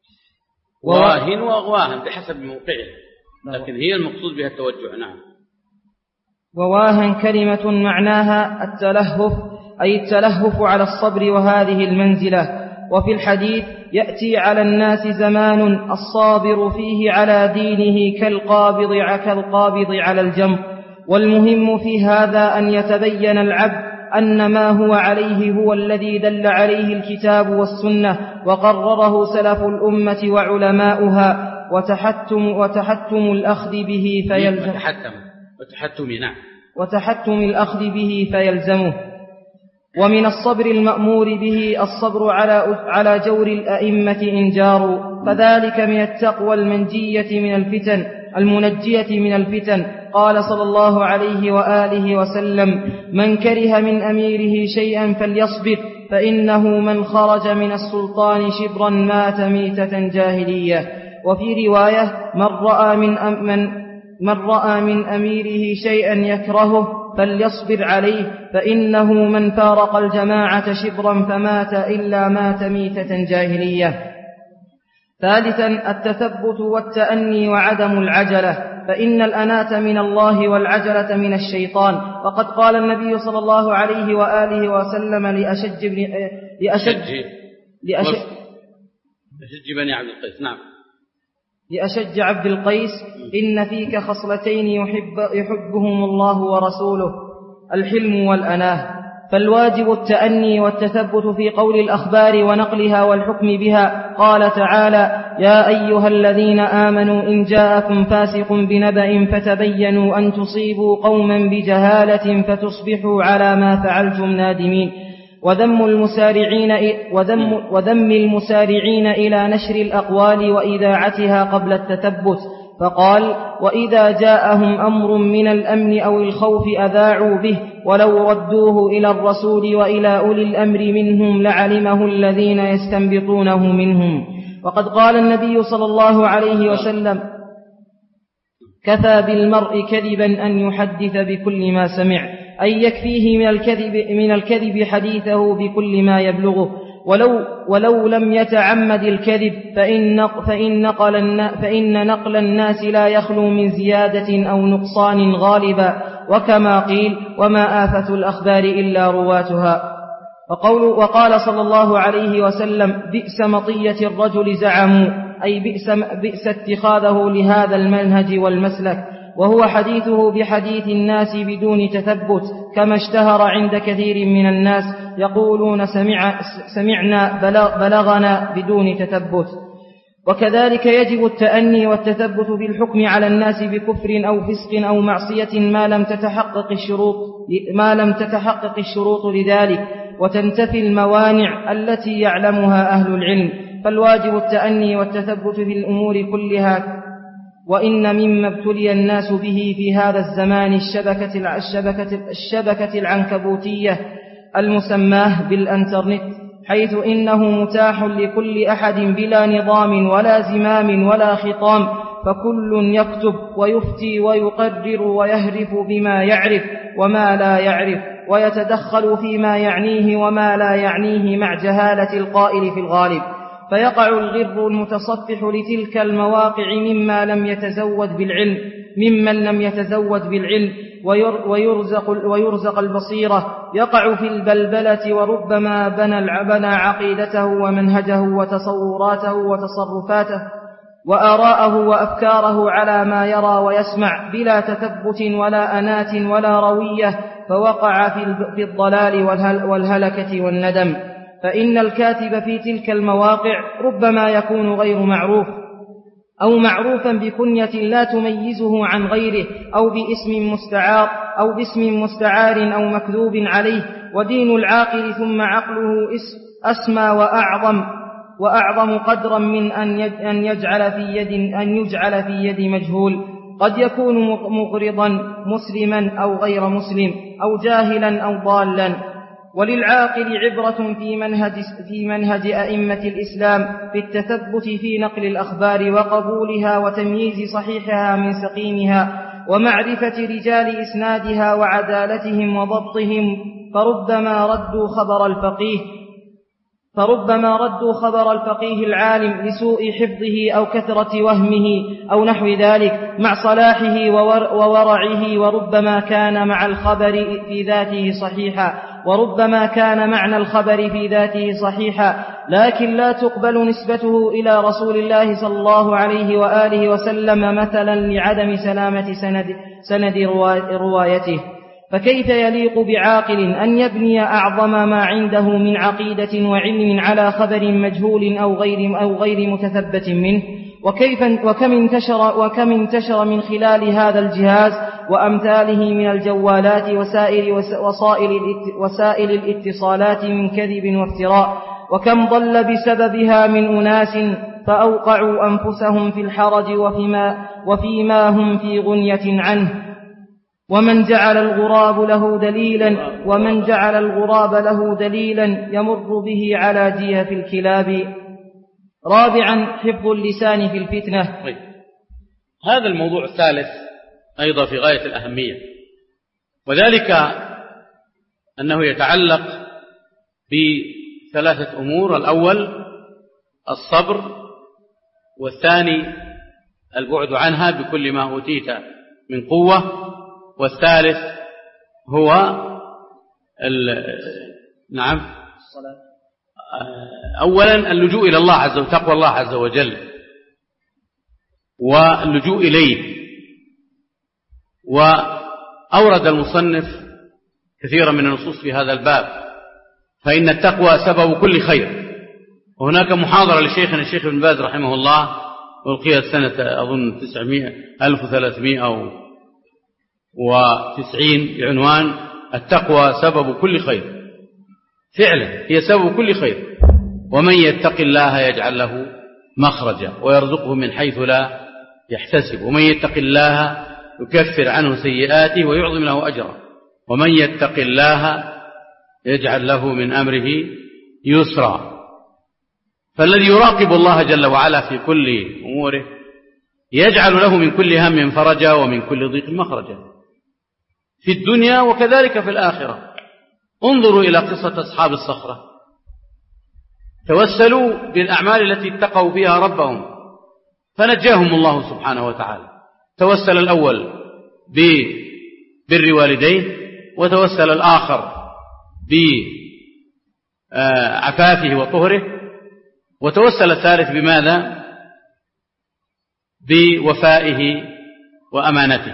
واهن بحسب موقعه، لكن هي المقصود بها التوجه. نعم. وواهن كلمة معناها التلهف، أي التلهف على الصبر وهذه المنزلة. وفي الحديث: يأتي على الناس زمان الصابر فيه على دينه كالقابض على الجمر. والمهم في هذا أن يتبين العبد أن ما هو عليه هو الذي دل عليه الكتاب والسنة وقرره سلف الأمة وعلماؤها، وتحتم الأخذ به فيلزم وتحتم الأخذ به فيلزمه. ومن الصبر المأمور به الصبر على جور الأئمة إن جاروا، فذلك من التقوى المنجية من الفتن. قال صلى الله عليه وآله وسلم: من كره من أميره شيئا فليصبر، فإنه من خرج من السلطان شبرا مات ميتة جاهلية. وفي رواية: من رأى من أميره شيئا يكرهه فليصبر عليه، فإنه من فارق الجماعة شبرا فمات إلا مات ميتة جاهلية. ثالثا التثبت والتأني وعدم العجلة، فإن الأناة من الله والعجلة من الشيطان. وقد قال النبي صلى الله عليه وآله وسلم لأشج عبد القيس: إن فيك خصلتين يحبهم الله ورسوله، الحلم والأناه. فالواجب التأني والتثبت في قول الأخبار ونقلها والحكم بها. قال تعالى: يا أيها الذين آمنوا إن جاءكم فاسق بنبأ فتبينوا أن تصيبوا قوما بجهالة فتصبحوا على ما فعلتم نادمين. وذم المسارعين إلى نشر الأقوال وإذاعتها قبل التثبت، فقال: وإذا جاءهم أمر من الأمن أو الخوف أذاعوا به، ولو ردوه إلى الرسول وإلى أولي الأمر منهم لعلمه الذين يستنبطونه منهم. وقد قال النبي صلى الله عليه وسلم: كفى بالمرء كذبا أن يحدث بكل ما سمع، أي يكفيه من الكذب حديثه بكل ما يبلغه، ولو لم يتعمد الكذب، فإن نقل الناس لا يخلو من زيادة أو نقصان غالبا، وكما قيل: وما آفة الأخبار إلا رواتها. وقال صلى الله عليه وسلم: بئس مطية الرجل زعموا، أي بئس اتخاذه لهذا المنهج والمسلك، وهو حديثه بحديث الناس بدون تثبت، كما اشتهر عند كثير من الناس يقولون سمعنا بلغنا بدون تثبت. وكذلك يجب التأني والتثبت بالحكم على الناس بكفر أو فسق أو معصية ما لم تتحقق الشروط لذلك، وتنتفي الموانع التي يعلمها أهل العلم. فالواجب التأني والتثبت في الأمور كلها، وإن مما ابتلي الناس به في هذا الزمان الشبكة العنكبوتية المسماه بالإنترنت، حيث إنه متاح لكل أحد بلا نظام ولا زمام ولا خطام، فكل يكتب ويفتي ويقرر ويهرف بما يعرف وما لا يعرف، ويتدخل فيما يعنيه وما لا يعنيه مع جهالة القائل في الغالب، فيقع الغر المتصفح لتلك المواقع ممن لم يتزود بالعلم ويرزق البصيرة، يقع في البلبلة، وربما بنى عقيدته ومنهجه وتصوراته وتصرفاته وآراءه وأفكاره على ما يرى ويسمع بلا تثبت ولا أناة ولا روية، فوقع في الضلال والهلكة والندم. فإن الكاتب في تلك المواقع ربما يكون غير معروف، أو معروفا بكنية لا تميزه عن غيره، أو باسم مستعار أو مكذوب عليه، ودين العاقل ثم عقله أسمى وأعظم قدرا من أن يجعل في يد مجهول، قد يكون مغرضا مسلما أو غير مسلم، أو جاهلا أو ضالا. وللعاقل عبرة في منهج أئمة الإسلام في التثبت في نقل الأخبار وقبولها وتمييز صحيحها من سقيمها، ومعرفة رجال إسنادها وعدالتهم وضبطهم، فربما ردوا خبر الفقيه العالم لسوء حفظه أو كثرة وهمه أو نحو ذلك مع صلاحه وورعه، وربما كان مع الخبر في ذاته صحيحا، وربما كان معنى الخبر في ذاته صحيحا، لكن لا تقبل نسبته إلى رسول الله صلى الله عليه وآله وسلم مثلا لعدم سلامة سند روايته. فكيف يليق بعاقل أن يبني أعظم ما عنده من عقيدة وعلم على خبر مجهول أو غير متثبت منه؟ وكم انتشر من خلال هذا الجهاز وأمثاله من الجوالات وسائل الاتصالات من كذب وافتراء، وكم ضل بسببها من أناس فأوقعوا أنفسهم في الحرج وفيما هم في غنية عنه. ومن جعل الغراب له دليلا يمر به على جيف الكلاب. رابعا، حفظ اللسان في الفتنة. هذا الموضوع الثالث أيضا في غاية الأهمية، وذلك أنه يتعلق بثلاثة أمور: الأول الصبر، والثاني البعد عنها بكل ما أوتيت من قوة، والثالث هو أولا اللجوء إلى الله عز وجل، تقوى الله عز وجل واللجوء إليه. وأورد المصنف كثيرا من النصوص في هذا الباب، فإن التقوى سبب كل خير. وهناك محاضرة لشيخنا الشيخ ابن باز رحمه الله ألقيت سنة أظن 1390 بعنوان التقوى سبب كل خير. فعلا هي سبب كل خير. ومن يتق الله يجعل له مخرجا ويرزقه من حيث لا يحتسب، ومن يتق الله يكفر عنه سيئاته ويعظم له أجرا، ومن يتق الله يجعل له من أمره يسرا. فالذي يراقب الله جل وعلا في كل أموره يجعل له من كل هم فرجا ومن كل ضيق مخرجا في الدنيا وكذلك في الآخرة. انظروا إلى قصة أصحاب الصخرة، توسلوا بالأعمال التي اتقوا فيها ربهم فنجاهم الله سبحانه وتعالى. توسل الأول ببر والديه، وتوسل الآخر بعفافه وطهره، وتوسل الثالث بماذا؟ بوفائه وأمانته.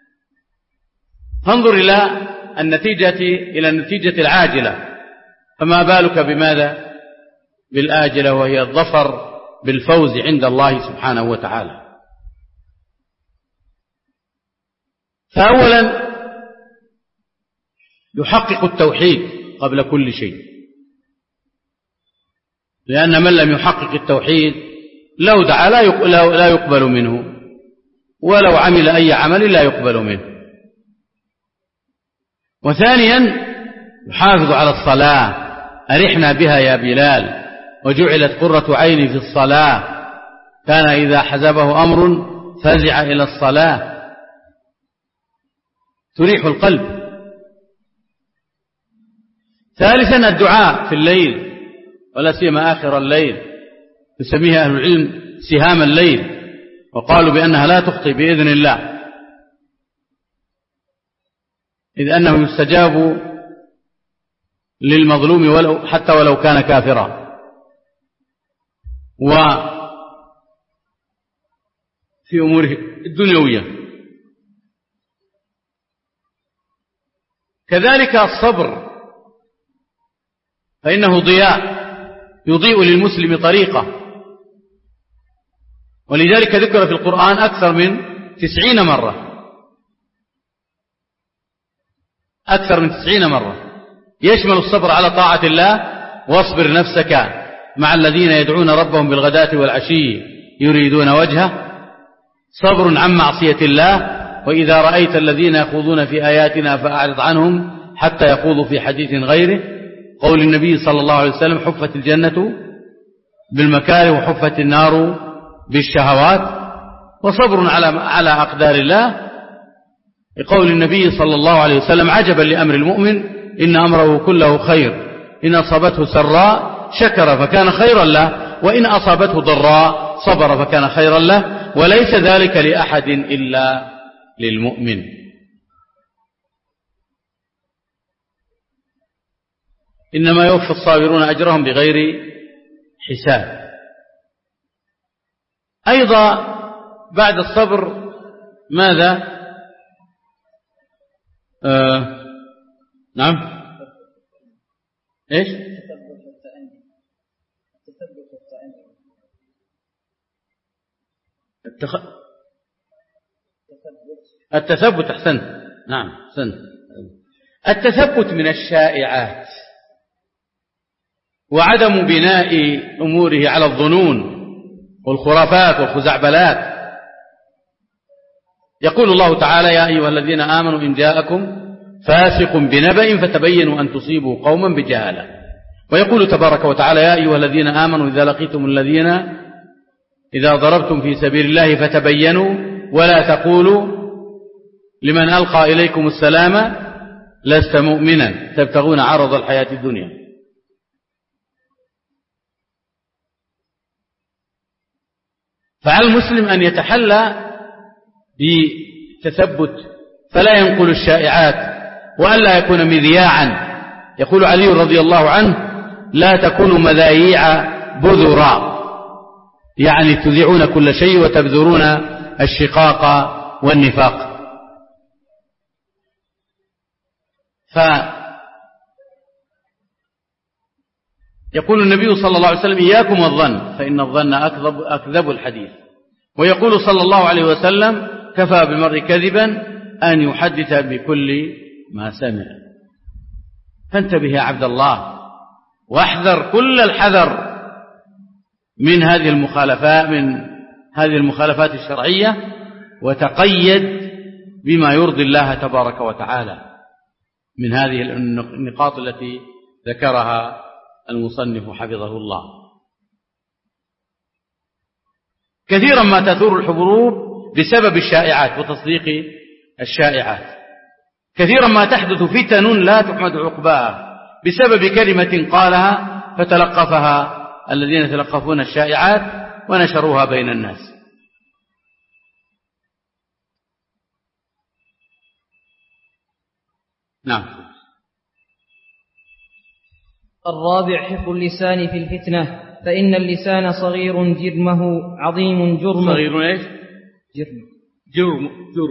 فانظر إلى النتيجة العاجلة، فما بالك بماذا؟ بالآجلة، وهي الظفر بالفوز عند الله سبحانه وتعالى. فأولا يحقق التوحيد قبل كل شيء، لأن من لم يحقق التوحيد لو دعا لا يقبل منه. ولو عمل أي عمل لا يقبل منه. وثانيا يحافظ على الصلاة، أرحنا بها يا بلال وجعلت قرة عيني في الصلاة، كان إذا حزبه أمر فزع إلى الصلاة، تريح القلب. ثالثا الدعاء في الليل، ولا سيما آخر الليل، يسميها أهل العلم سهام الليل، وقالوا بأنها لا تخطئ بإذن الله، إذ أنه يستجاب للمظلوم حتى ولو كان كافرا. وفي أموره الدنيوية كذلك الصبر، فإنه ضياء يضيء للمسلم طريقة، ولذلك ذكر في القرآن أكثر من 90 مرة، أكثر من 90 مرة، يشمل الصبر على طاعة الله. واصبر نفسك مع الذين يدعون ربهم بالغداة والعشي يريدون وجهه، صبر عن معصية الله. وإذا رأيت الذين يخوضون في آياتنا فأعرض عنهم حتى يخوضوا في حديث غيره. قول النبي صلى الله عليه وسلم: حفت الجنة بالمكاره وحفت النار بالشهوات. وصبر على أقدار الله، لقول النبي صلى الله عليه وسلم: عجبا لأمر المؤمن إن أمره كله خير، إن أصابته سراء شكر فكان خيرا له، وإن أصابته ضراء صبر فكان خيرا له، وليس ذلك لأحد إلا للمؤمن. إنما يوفى الصابرون أجرهم بغير حساب. أيضا بعد الصبر ماذا؟ نعم، إيش؟ التثبت. أحسنت، نعم أحسنت. التثبت من الشائعات وعدم بناء أموره على الظنون والخرافات والخزعبلات. يقول الله تعالى: يا أيها الذين آمنوا إن جاءكم فاسق بنبأ فتبينوا أن تصيبوا قوما بجهالة. ويقول تبارك وتعالى: يا أيها الذين آمنوا إذا لقيتم الذين إذا ضربتم في سبيل الله فتبينوا ولا تقولوا لمن ألقى إليكم السلام لست مؤمنا تبتغون عرض الحياة الدنيا. فعلى المسلم أن يتحلى بتثبت فلا ينقل الشائعات وألا يكون مذياعا. يقول علي رضي الله عنه: لا تكونوا مذايع بذرا، يعني تذيعون كل شيء وتبذرون الشقاق والنفاق. يقول النبي صلى الله عليه وسلم: إياكم والظن فإن الظن أكذب الحديث. ويقول صلى الله عليه وسلم: كفى بالمرء كذبا أن يحدث بكل ما سمع. فانتبه يا عبد الله، واحذر كل الحذر من هذه المخالفات الشرعية، وتقيد بما يرضي الله تبارك وتعالى من هذه النقاط التي ذكرها المصنف حفظه الله. كثيرا ما تثور الحروب بسبب الشائعات وتصديق الشائعات. كثيرا ما تحدث فتن لا تحمد عقباها بسبب كلمة قالها فتلقفها الذين يتلقفون الشائعات ونشروها بين الناس. نعم. الرابع: حفظ اللسان في الفتنة، فإن اللسان صغير جرمه عظيم جرمه. صغير ايش؟ جرمه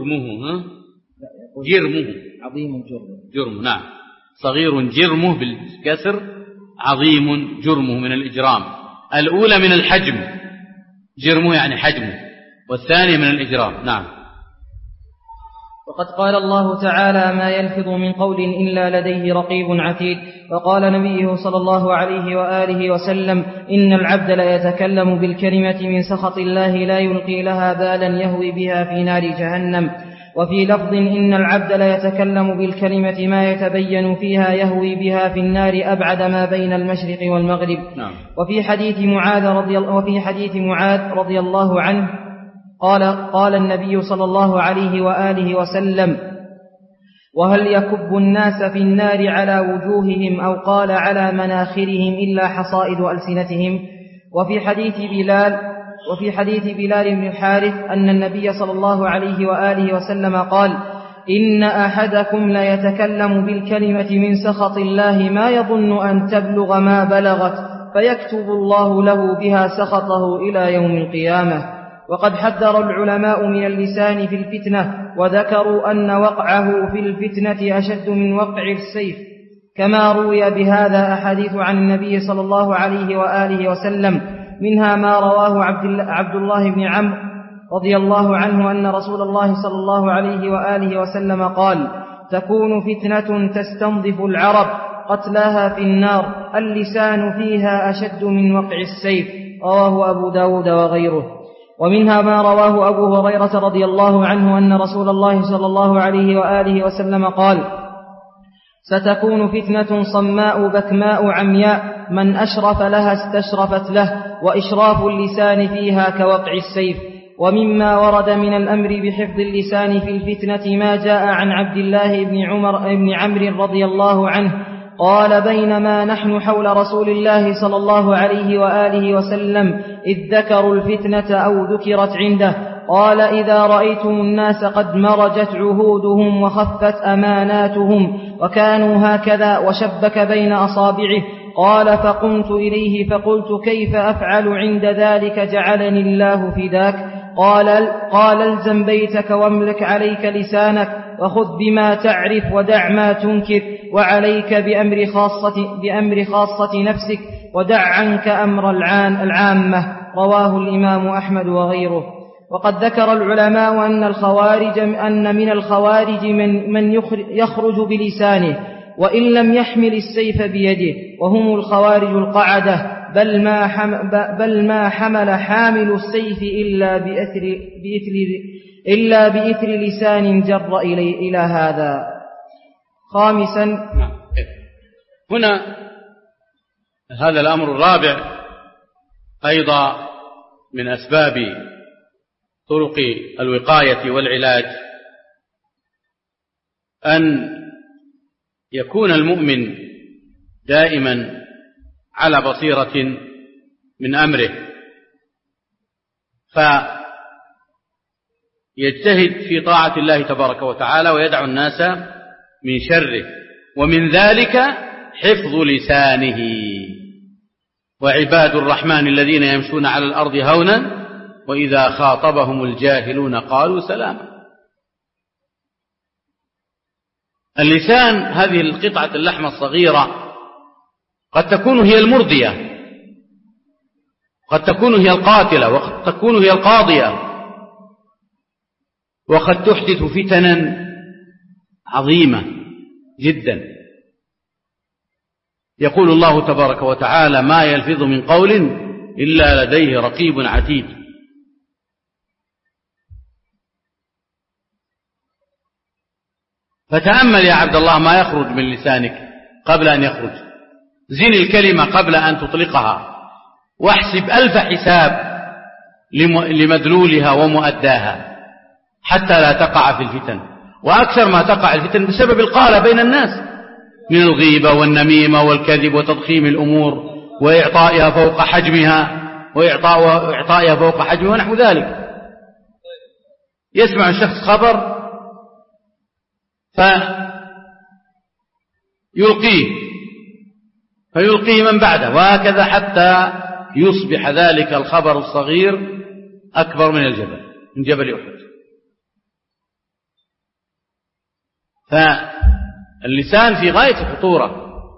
عظيم جرمه. نعم، صغير جرمه بالكسر، عظيم جرمه من الإجرام. الأولى من الحجم، جرمه يعني حجمه، والثانية من الإجرام. نعم. وقد قال الله تعالى: ما يلفظ من قول إلا لديه رقيب عتيد. وقال نبيه صلى الله عليه وآله وسلم: إن العبد ليتكلم بالكلمة من سخط الله لا يلقي لها بالا يهوي بها في نار جهنم. وفي لفظ: إن العبد ليتكلم بالكلمة ما يتبين فيها يهوي بها في النار أبعد ما بين المشرق والمغرب. نعم. وفي حديث معاذ رضي الله عنه قال النبي صلى الله عليه وآله وسلم: وهل يكب الناس في النار على وجوههم أو قال على مناخرهم إلا حصائد ألسنتهم. وفي حديث بلال بن الحارث أن النبي صلى الله عليه وآله وسلم قال: إن أحدكم ليتكلم بالكلمة من سخط الله ما يظن أن تبلغ ما بلغت فيكتب الله له بها سخطه إلى يوم القيامة. وقد حذر العلماء من اللسان في الفتنة، وذكروا أن وقعه في الفتنة أشد من وقع السيف، كما روي بهذا أحاديث عن النبي صلى الله عليه وآله وسلم، منها ما رواه عبد الله بن عمرو رضي الله عنه أن رسول الله صلى الله عليه وآله وسلم قال: تكون فتنة تستنضف العرب قتلاها في النار اللسان فيها أشد من وقع السيف. رواه أبو داود وغيره. ومنها ما رواه أبو هريرة رضي الله عنه أن رسول الله صلى الله عليه وآله وسلم قال: ستكون فتنة صماء بكماء عمياء من أشرف لها استشرفت له، وإشراف اللسان فيها كوقع السيف. ومما ورد من الأمر بحفظ اللسان في الفتنة ما جاء عن عبد الله بن عمرو رضي الله عنه قال: بينما نحن حول رسول الله صلى الله عليه وآله وسلم إذ ذكروا الفتنة أو ذكرت عنده، قال: إذا رأيتم الناس قد مرجت عهودهم وخفت أماناتهم وكانوا هكذا، وشبك بين أصابعه، قال: فقمت إليه فقلت: كيف أفعل عند ذلك جعلني الله فداك؟ قال: الزم بيتك واملك عليك لسانك وخذ بما تعرف ودع ما تنكر، وعليك بأمر خاصة نفسك ودع عنك أمر العامة. رواه الإمام أحمد وغيره. وقد ذكر العلماء أن من الخوارج من يخرج بلسانه وإن لم يحمل السيف بيده، وهم الخوارج القعدة، بل ما حمل حامل السيف إلا بإثر لسان جر إلى هذا. خامسا، هنا هذا الأمر الرابع أيضا من أسباب طرق الوقاية والعلاج أن يكون المؤمن دائما على بصيرة من أمره، فيجتهد في طاعة الله تبارك وتعالى ويدعو الناس من شره، ومن ذلك حفظ لسانه. وعباد الرحمن الذين يمشون على الأرض هونا وإذا خاطبهم الجاهلون قالوا سلاما. اللسان هذه القطعة اللحمة الصغيرة قد تكون هي المرضية، قد تكون هي القاتلة، وقد تكون هي القاضية، وقد تحدث فتنا عظيمة جدا. يقول الله تبارك وتعالى: ما يلفظ من قول إلا لديه رقيب عتيد. فتأمل يا عبد الله ما يخرج من لسانك قبل أن يخرج، زن الكلمة قبل أن تطلقها، واحسب 1000 حساب لمدلولها ومؤداها حتى لا تقع في الفتن. وأكثر ما تقع الفتن بسبب القالة بين الناس من الغيبة والنميمة والكذب وتضخيم الأمور وإعطائها فوق حجمها ونحو ذلك. يسمع الشخص خبر فيلقيه من بعده، وهكذا حتى يصبح ذلك الخبر الصغير أكبر من جبل أحد. فاللسان في غاية الخطورة.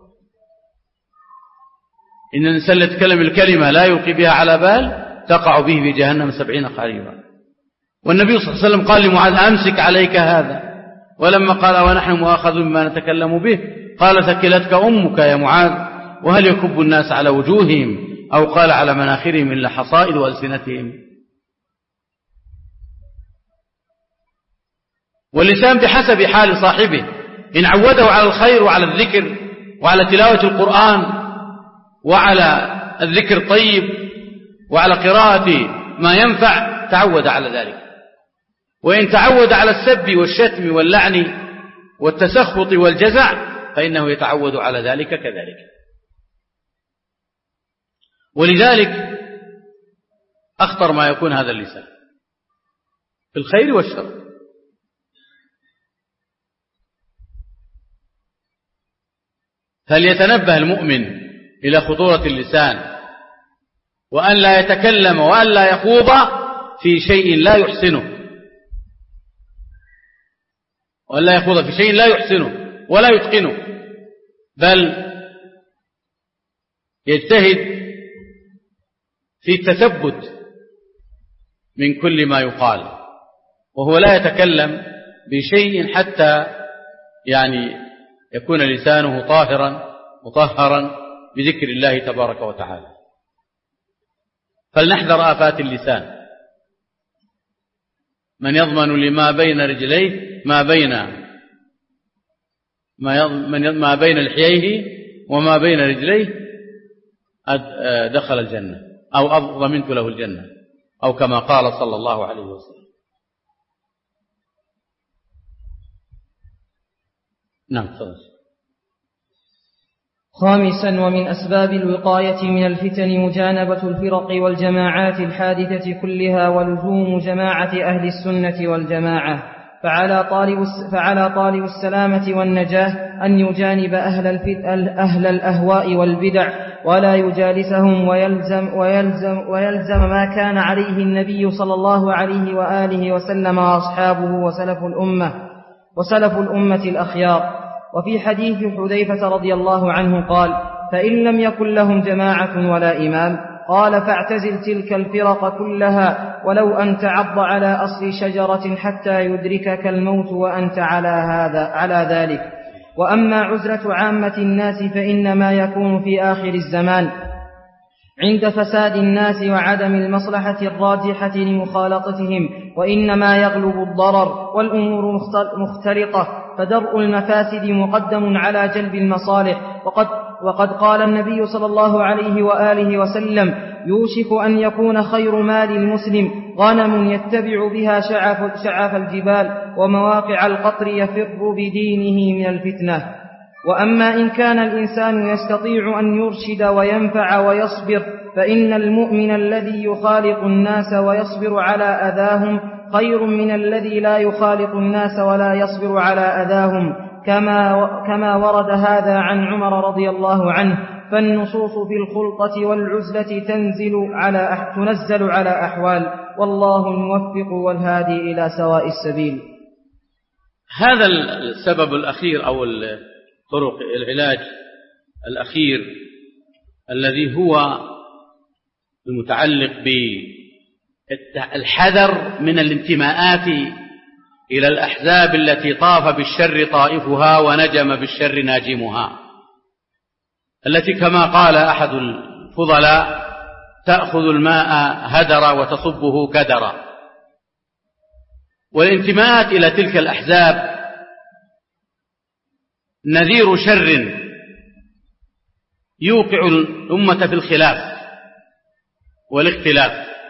إن الإنسان يتكلم الكلمة لا يلقي بها على بال تقع به في جهنم 70 خريفا. والنبي صلى الله عليه وسلم قال لمعاذ: أمسك عليك هذا، ولما قال ونحن مؤاخذ بما نتكلم به قال ثكلتك أمك يا معاذ وهل يكب الناس على وجوههم أو قال على مناخرهم إلا حصائد ألسنتهم. واللسان بحسب حال صاحبه، إن عوده على الخير وعلى الذكر وعلى تلاوة القرآن وعلى الذكر الطيب وعلى قراءة ما ينفع تعود على ذلك، وإن تعود على السب والشتم واللعن والتسخط والجزع فإنه يتعود على ذلك كذلك. ولذلك أخطر ما يكون هذا اللسان في الخير والشر. فليتنبه المؤمن إلى خطورة اللسان، وأن لا يتكلم وأن لا يخوض في شيء لا يحسنه، وأن لا يخوض في شيء لا يحسنه ولا يتقنه، بل يجتهد في التثبت من كل ما يقال، وهو لا يتكلم بشيء حتى يكون لسانه طاهرا مطهرا بذكر الله تبارك وتعالى. فلنحذر آفات اللسان. من يضمن لما بين رجليه ما بين لحييه وما بين رجليه دخل الجنة أو ضمنت له الجنة، أو كما قال صلى الله عليه وسلم. نعم تفضل. خامسا، ومن أسباب الوقاية من الفتن مجانبة الفرق والجماعات الحادثة كلها ولزوم جماعة أهل السنة والجماعة. فعلى طالب السلامة والنجاة أن يجانب أهل الأهواء والبدع ولا يجالسهم، ويلزم ما كان عليه النبي صلى الله عليه وآله وسلم وأصحابه وسلف الأمة الأخيار. وفي حديث حذيفة رضي الله عنه قال: فإن لم يكن لهم جماعة ولا إمام، قال: فاعتزل تلك الفرق كلها ولو أن تعض على أصل شجرة حتى يدركك الموت وأنت على ذلك. وأما عزلة عامة الناس فإنما يكون في آخر الزمان عند فساد الناس وعدم المصلحة الراجحة لمخالطتهم، وإنما يغلب الضرر والأمور مختلطة، فدرء المفاسد مقدم على جلب المصالح. وقد قال النبي صلى الله عليه وآله وسلم: يوشك أن يكون خير مال المسلم غنم يتبع بها شعف الجبال ومواقع القطر يفر بدينه من الفتنة. وأما إن كان الإنسان يستطيع أن يرشد وينفع ويصبر، فإن المؤمن الذي يخالط الناس ويصبر على أذاهم خير من الذي لا يخالط الناس ولا يصبر على أذاهم، كما ورد هذا عن عمر رضي الله عنه. فالنصوص في الخلطة والعزلة تنزل على أحوال، والله الموفق والهادي إلى سواء السبيل. هذا السبب الأخير أو طرق العلاج الأخير الذي هو المتعلق بالحذر من الانتماءات إلى الأحزاب التي طاف بالشر طائفها ونجم بالشر ناجمها، التي كما قال أحد الفضلاء: تأخذ الماء هدرا وتصبه كدرا. والانتماءات إلى تلك الأحزاب نذير شر يوقع الأمة في الخلاف والاختلاف.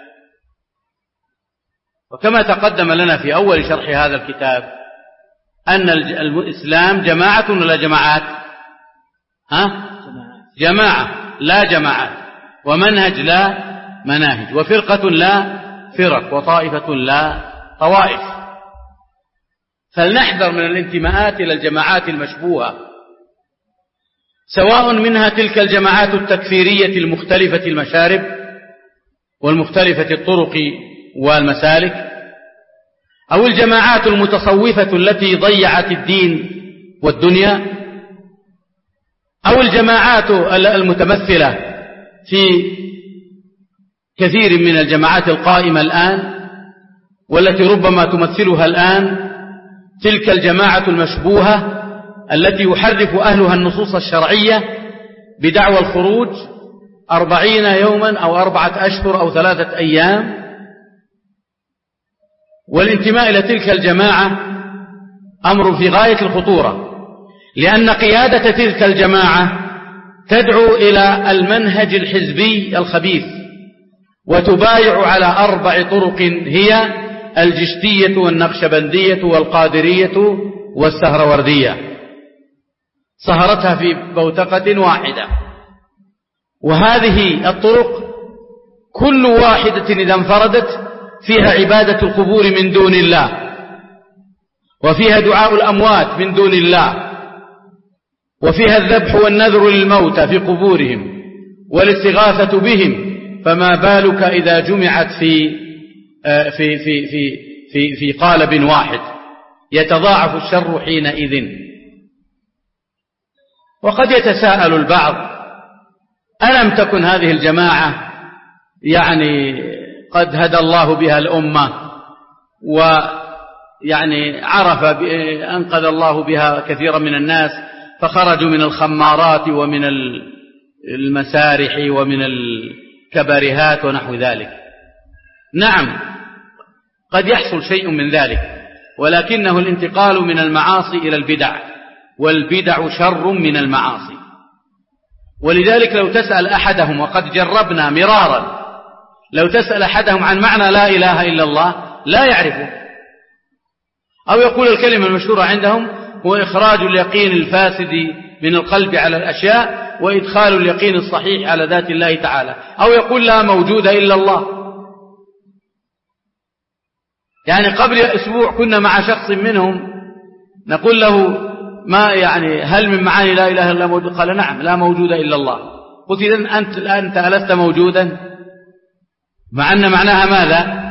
وكما تقدم لنا في أول شرح هذا الكتاب أن الإسلام جماعة ولا جماعات؟ جماعة لا جماعات، ومنهج لا مناهج، وفرقة لا فرق، وطائفة لا طوائف. فلنحذر من الانتماءات إلى الجماعات المشبوهة، سواء منها تلك الجماعات التكفيرية المختلفة المشارب والمختلفة الطرق والمسالك، أو الجماعات المتصوفة التي ضيعت الدين والدنيا، أو الجماعات المتمثلة في كثير من الجماعات القائمة الآن والتي ربما تمثلها الآن تلك الجماعة المشبوهة التي يحرف أهلها النصوص الشرعية بدعوى الخروج 40 يوما أو 4 أشهر أو 3 أيام. والانتماء إلى تلك الجماعة أمر في غاية الخطورة، لأن قيادة تلك الجماعة تدعو إلى المنهج الحزبي الخبيث، وتبايع على 4 طرق هي الجشتية والنقشبندية والقادرية والسهروردية، صهرتها في بوتقة واحدة. وهذه الطرق كل واحدة إذا انفردت فيها عبادة القبور من دون الله، وفيها دعاء الأموات من دون الله، وفيها الذبح والنذر للموتى في قبورهم والاستغاثة بهم، فما بالك إذا جمعت في قالب واحد، يتضاعف الشر حينئذ. وقد يتساءل البعض: ألم تكن هذه الجماعة قد هدى الله بها الأمة، عرف أنقذ الله بها كثيرا من الناس فخرجوا من الخمارات ومن المسارح ومن الكبارهات ونحو ذلك؟ نعم، قد يحصل شيء من ذلك، ولكنه الانتقال من المعاصي إلى البدع، والبدع شر من المعاصي. ولذلك لو تسأل أحدهم، وقد جربنا مرارا، لو تسأل أحدهم عن معنى لا إله إلا الله لا يعرفه، أو يقول الكلمة المشهورة عندهم هو إخراج اليقين الفاسد من القلب على الأشياء وإدخال اليقين الصحيح على ذات الله تعالى، أو يقول لا موجود إلا الله. قبل أسبوع كنا مع شخص منهم نقول له: ما هل من معاني لا إله إلا الله موجود؟ قال: نعم، لا موجود إلا الله. قلت: إذن أنت ألست موجودا؟ مع أن معناها ماذا؟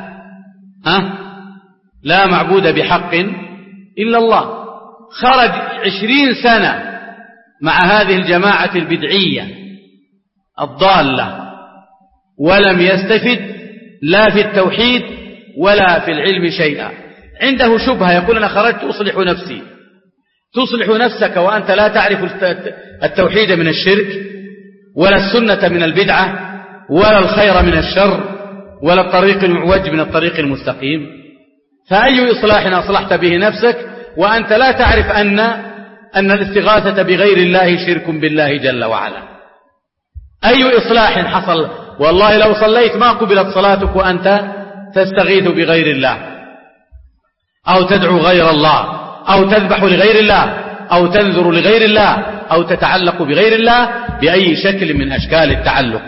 لا معبود بحق إلا الله. خرج 20 سنة مع هذه الجماعة البدعية الضالة، ولم يستفد لا في التوحيد ولا في العلم شيئا. عنده شبهة، يقول: أنا خرجت أصلح نفسي. تصلح نفسك وأنت لا تعرف التوحيد من الشرك، ولا السنة من البدعة، ولا الخير من الشر، ولا الطريق المعوج من الطريق المستقيم. فأي إصلاح أصلحت به نفسك وأنت لا تعرف أن الاستغاثة بغير الله شرك بالله جل وعلا؟ أي إصلاح حصل؟ والله لو صليت ما قبلت صلاتك وأنت تستغيث بغير الله، أو تدعو غير الله، أو تذبح لغير الله، أو تنذر لغير الله، أو تتعلق بغير الله بأي شكل من أشكال التعلق.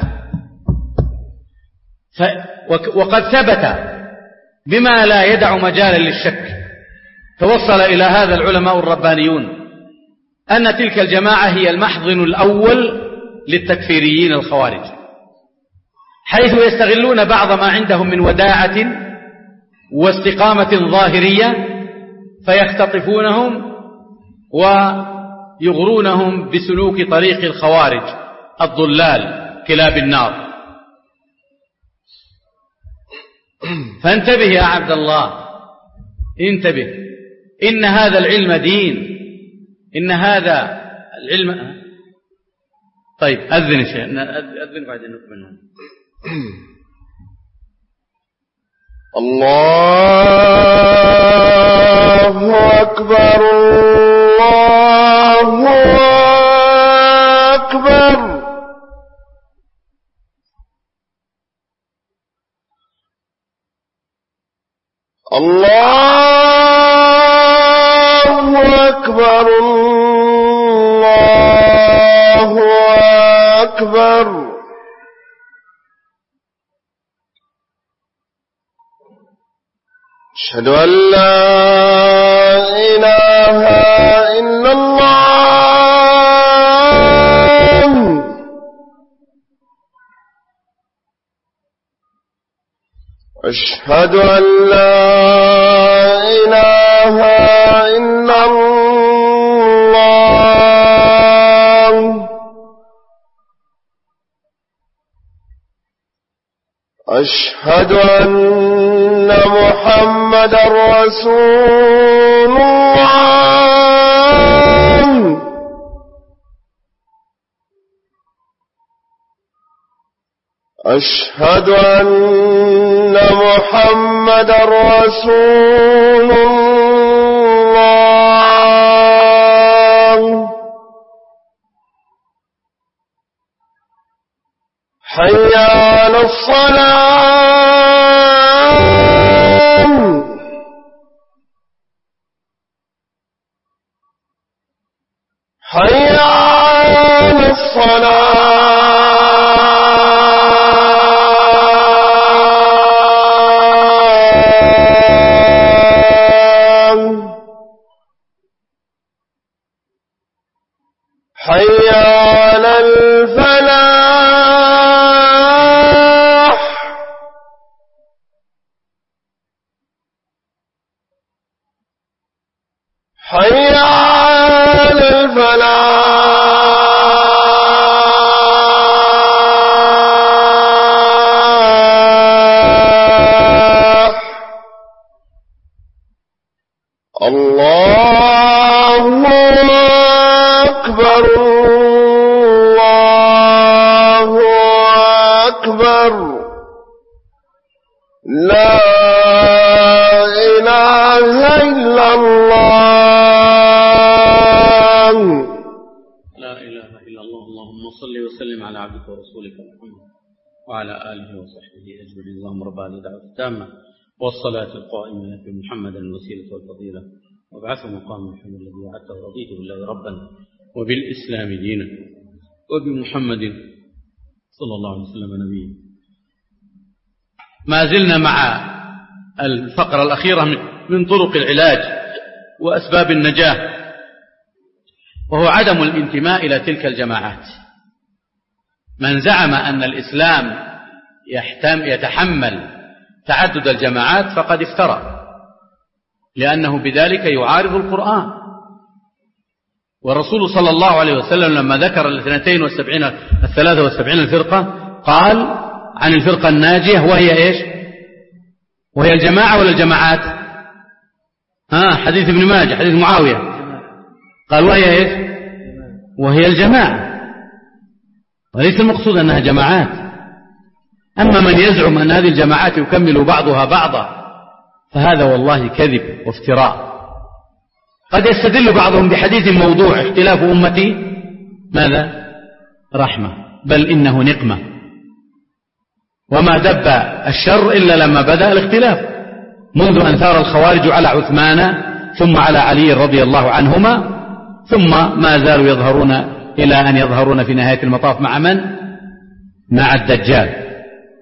وقد ثبت بما لا يدع مجالا للشك، توصل إلى هذا العلماء الربانيون، أن تلك الجماعة هي المحضن الأول للتكفيريين الخوارج، حيث يستغلون بعض ما عندهم من وداعة واستقامة ظاهرية فيختطفونهم ويغرونهم بسلوك طريق الخوارج الضلال كلاب النار. فانتبه يا عبد الله، انتبه، إن هذا العلم دين، إن هذا العلم. طيب أذن شيء، أذن بعدين نكمل. الله أكبر، الله أكبر. الله أكبر، الله أكبر. أشهد أن لا إله إلا الله. أشهد أن لا إله إلا الله. أشهد أن محمد رسول الله. أشهد أن محمدا رسول الله. حي على الصلاة. حي على الصلاة. حي على الفلاح. حي على الفلاح. الله أكبر. الله أكبر. لا إله إلا الله. لا إله إلا الله. اللهم صل وسلم على عبدك ورسولك محمد وعلى آله وصحبه أجمعين. اللهم رب هذه الدعوة التامة والصلاة القائمة في محمد الوسيلة والفضيلة وابعثه مقام محمد الذي وعدته. رضيت بالله ربا وبالإسلام دينا وبمحمد صلى الله عليه وسلم نبيا. ما زلنا مع الفقرة الأخيرة من طرق العلاج وأسباب النجاة، وهو عدم الانتماء إلى تلك الجماعات. من زعم أن الإسلام يتحمل تعدد الجماعات فقد افترى، لأنه بذلك يعارض القرآن. والرسول صلى الله عليه وسلم لما ذكر 73 الفرقة قال عن الفرقة الناجية وهي إيش؟ وهي الجماعة ولا الجماعات؟ حديث ابن ماجه، حديث معاوية، قال وهي إيش؟ وهي الجماعة، وليس المقصود أنها جماعات. أما من يزعم أن هذه الجماعات يكمل بعضها بعضا فهذا والله كذب وافتراء. قد يستدل بعضهم بحديث موضوع اختلاف أمتي ماذا؟ رحمة، بل إنه نقمة، وما دب الشر إلا لما بدأ الاختلاف، منذ أن ثار الخوارج على عثمان ثم على علي رضي الله عنهما، ثم ما زالوا يظهرون إلى أن يظهرون في نهاية المطاف مع من؟ مع الدجال.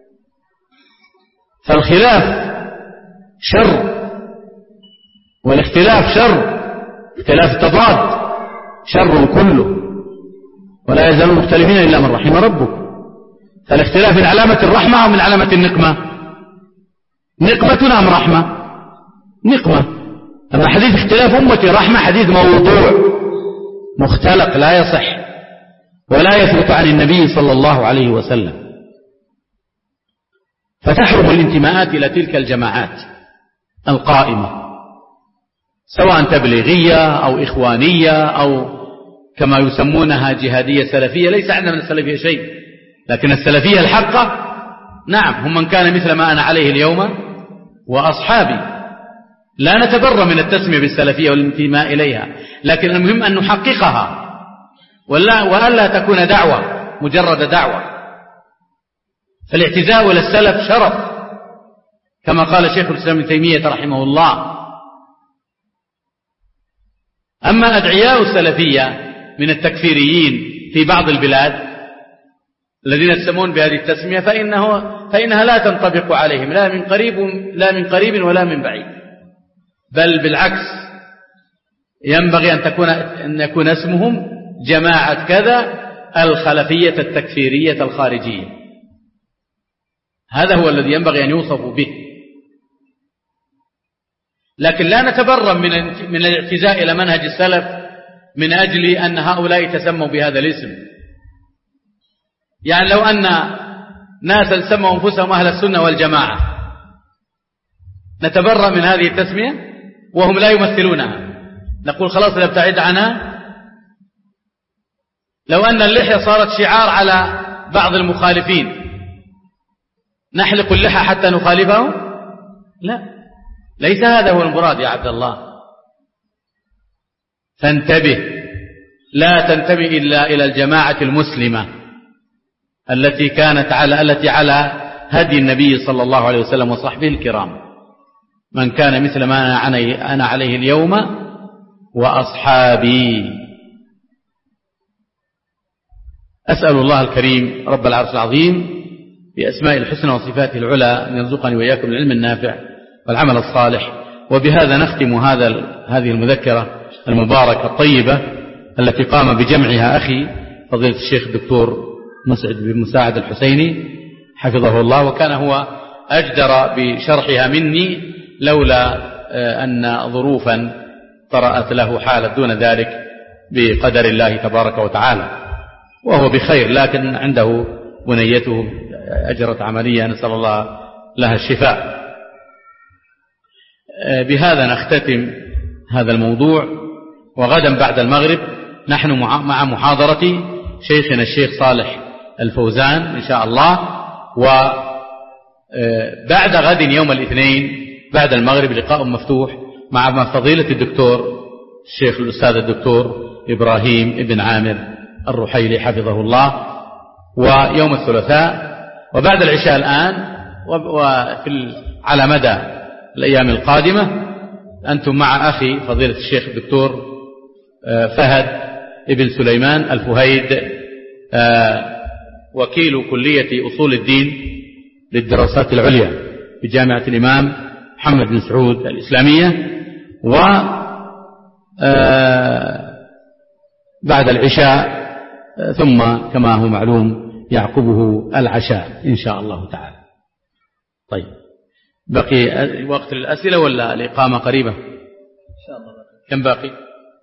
فالخلاف شر، والاختلاف شر، اختلاف التضاد شر كله، ولا يزالون مختلفين إلا من رحم ربك. فالاختلاف من علامة الرحمة أو من علامة النقمة؟ نقمة أم رحمة؟ نقمة. أما حديث اختلاف أمتي رحمة حديث موضوع مختلق لا يصح ولا يثبت عن النبي صلى الله عليه وسلم. فتحرم الانتماءات إلى تلك الجماعات القائمة، سواء تبليغية أو إخوانية أو كما يسمونها جهادية سلفية. ليس عندنا من السلفية شيء، لكن السلفية الحقة نعم هم من كان مثل ما أنا عليه اليوم وأصحابي. لا نتبرى من التسمية بالسلفية والانتماء إليها، لكن المهم أن نحققها وألا تكون دعوة مجرد دعوة. فالاعتزاء إلى السلف شرف، كما قال شيخ الإسلام ابن تيمية رحمه الله. أما أدعياء السلفية من التكفيريين في بعض البلاد الذين يسمون بهذه التسمية فإنها لا تنطبق عليهم لا من قريب ولا من بعيد، بل بالعكس ينبغي أن يكون اسمهم جماعة كذا الخلفية التكفيرية الخارجية. هذا هو الذي ينبغي أن يوصفوا به. لكن لا نتبرم من الاعتزاء إلى منهج السلف من أجل أن هؤلاء تسموا بهذا الاسم. يعني لو أن ناسا سموا أنفسهم أهل السنة والجماعة نتبرأ من هذه التسمية وهم لا يمثلونها، نقول خلاص نبتعد عنها. لو أن اللحية صارت شعار على بعض المخالفين نحلق اللحى حتى نخالفه؟ لا، ليس هذا هو المراد يا عبد الله. فانتبه، لا تنتبه إلا إلى الجماعة المسلمة التي على هدي النبي صلى الله عليه وسلم وصحبه الكرام، من كان مثل ما أنا عليه اليوم وأصحابي. أسأل الله الكريم رب العرش العظيم بأسماء الحسنى وصفاته العلى أن يرزقني وإياكم العلم النافع والعمل الصالح. وبهذا نختم هذه المذكرة المباركة الطيبة التي قام بجمعها أخي فضيلة الشيخ الدكتور مسعد بن مساعد الحسيني حفظه الله، وكان هو أجدر بشرحها مني لولا أن ظروفا طرأت له حالة دون ذلك بقدر الله تبارك وتعالى، وهو بخير، لكن عنده بنيته أجرت عملية نسأل الله لها الشفاء. بهذا نختتم هذا الموضوع، وغدا بعد المغرب نحن مع محاضرة شيخنا الشيخ صالح الفوزان إن شاء الله. وبعد غد يوم الاثنين بعد المغرب لقاء مفتوح مع فضيلة الدكتور الشيخ الأستاذ الدكتور إبراهيم ابن عامر الرحيلي حفظه الله، ويوم الثلاثاء. وبعد العشاء الآن على مدى الأيام القادمة أنتم مع أخي فضيلة الشيخ الدكتور فهد ابن سليمان الفهيد، وكيل كلية أصول الدين للدراسات العليا بجامعة الإمام محمد بن سعود الإسلامية. وبعد العشاء ثم كما هو معلوم يعقبه العشاء إن شاء الله تعالى. طيب، بقي وقت للأسئلة ولا الإقامة قريبة؟ إن شاء الله. كم باقي؟ تقريبا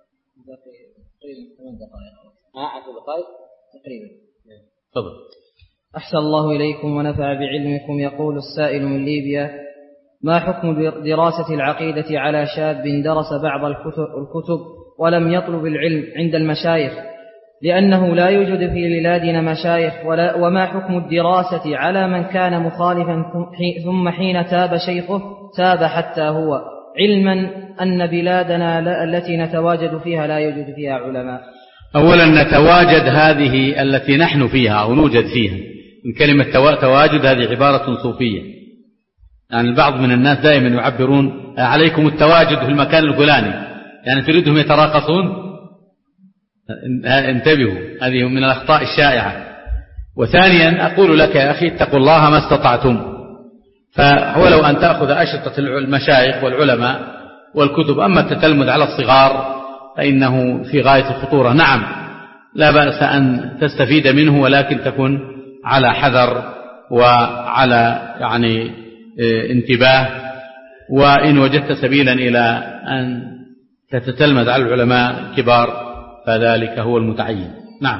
8 دقائق. 10 دقائق تقريبا. تفضل. أحسن الله إليكم ونفع بعلمكم. يقول السائل من ليبيا: ما حكم دراسة العقيدة على شاب درس بعض الكتب ولم يطلب العلم عند المشايخ، لأنه لا يوجد في بلادنا مشايخ؟ وما حكم الدراسة على من كان مخالفا ثم حين تاب شيخه تاب حتى هو، علما أن بلادنا التي نتواجد فيها لا يوجد فيها علماء؟ أولا نتواجد هذه التي نحن فيها أو نوجد فيها، من كلمة تواجد هذه عبارة صوفية، يعني البعض من الناس دائما يعبرون عليكم التواجد في المكان الفلاني، يعني تريدهم يتراقصون. انتبهوا، هذه من الأخطاء الشائعة. وثانيا أقول لك يا أخي اتقوا الله ما استطعتم، فولو أن تأخذ أشرطة المشايخ والعلماء والكتب، أما التتلمذ على الصغار فإنه في غاية الخطورة. نعم لا بأس أن تستفيد منه، ولكن تكن على حذر وعلى انتباه. وإن وجدت سبيلا إلى أن تتتلمذ على العلماء الكبار فذلك هو المتعين. نعم.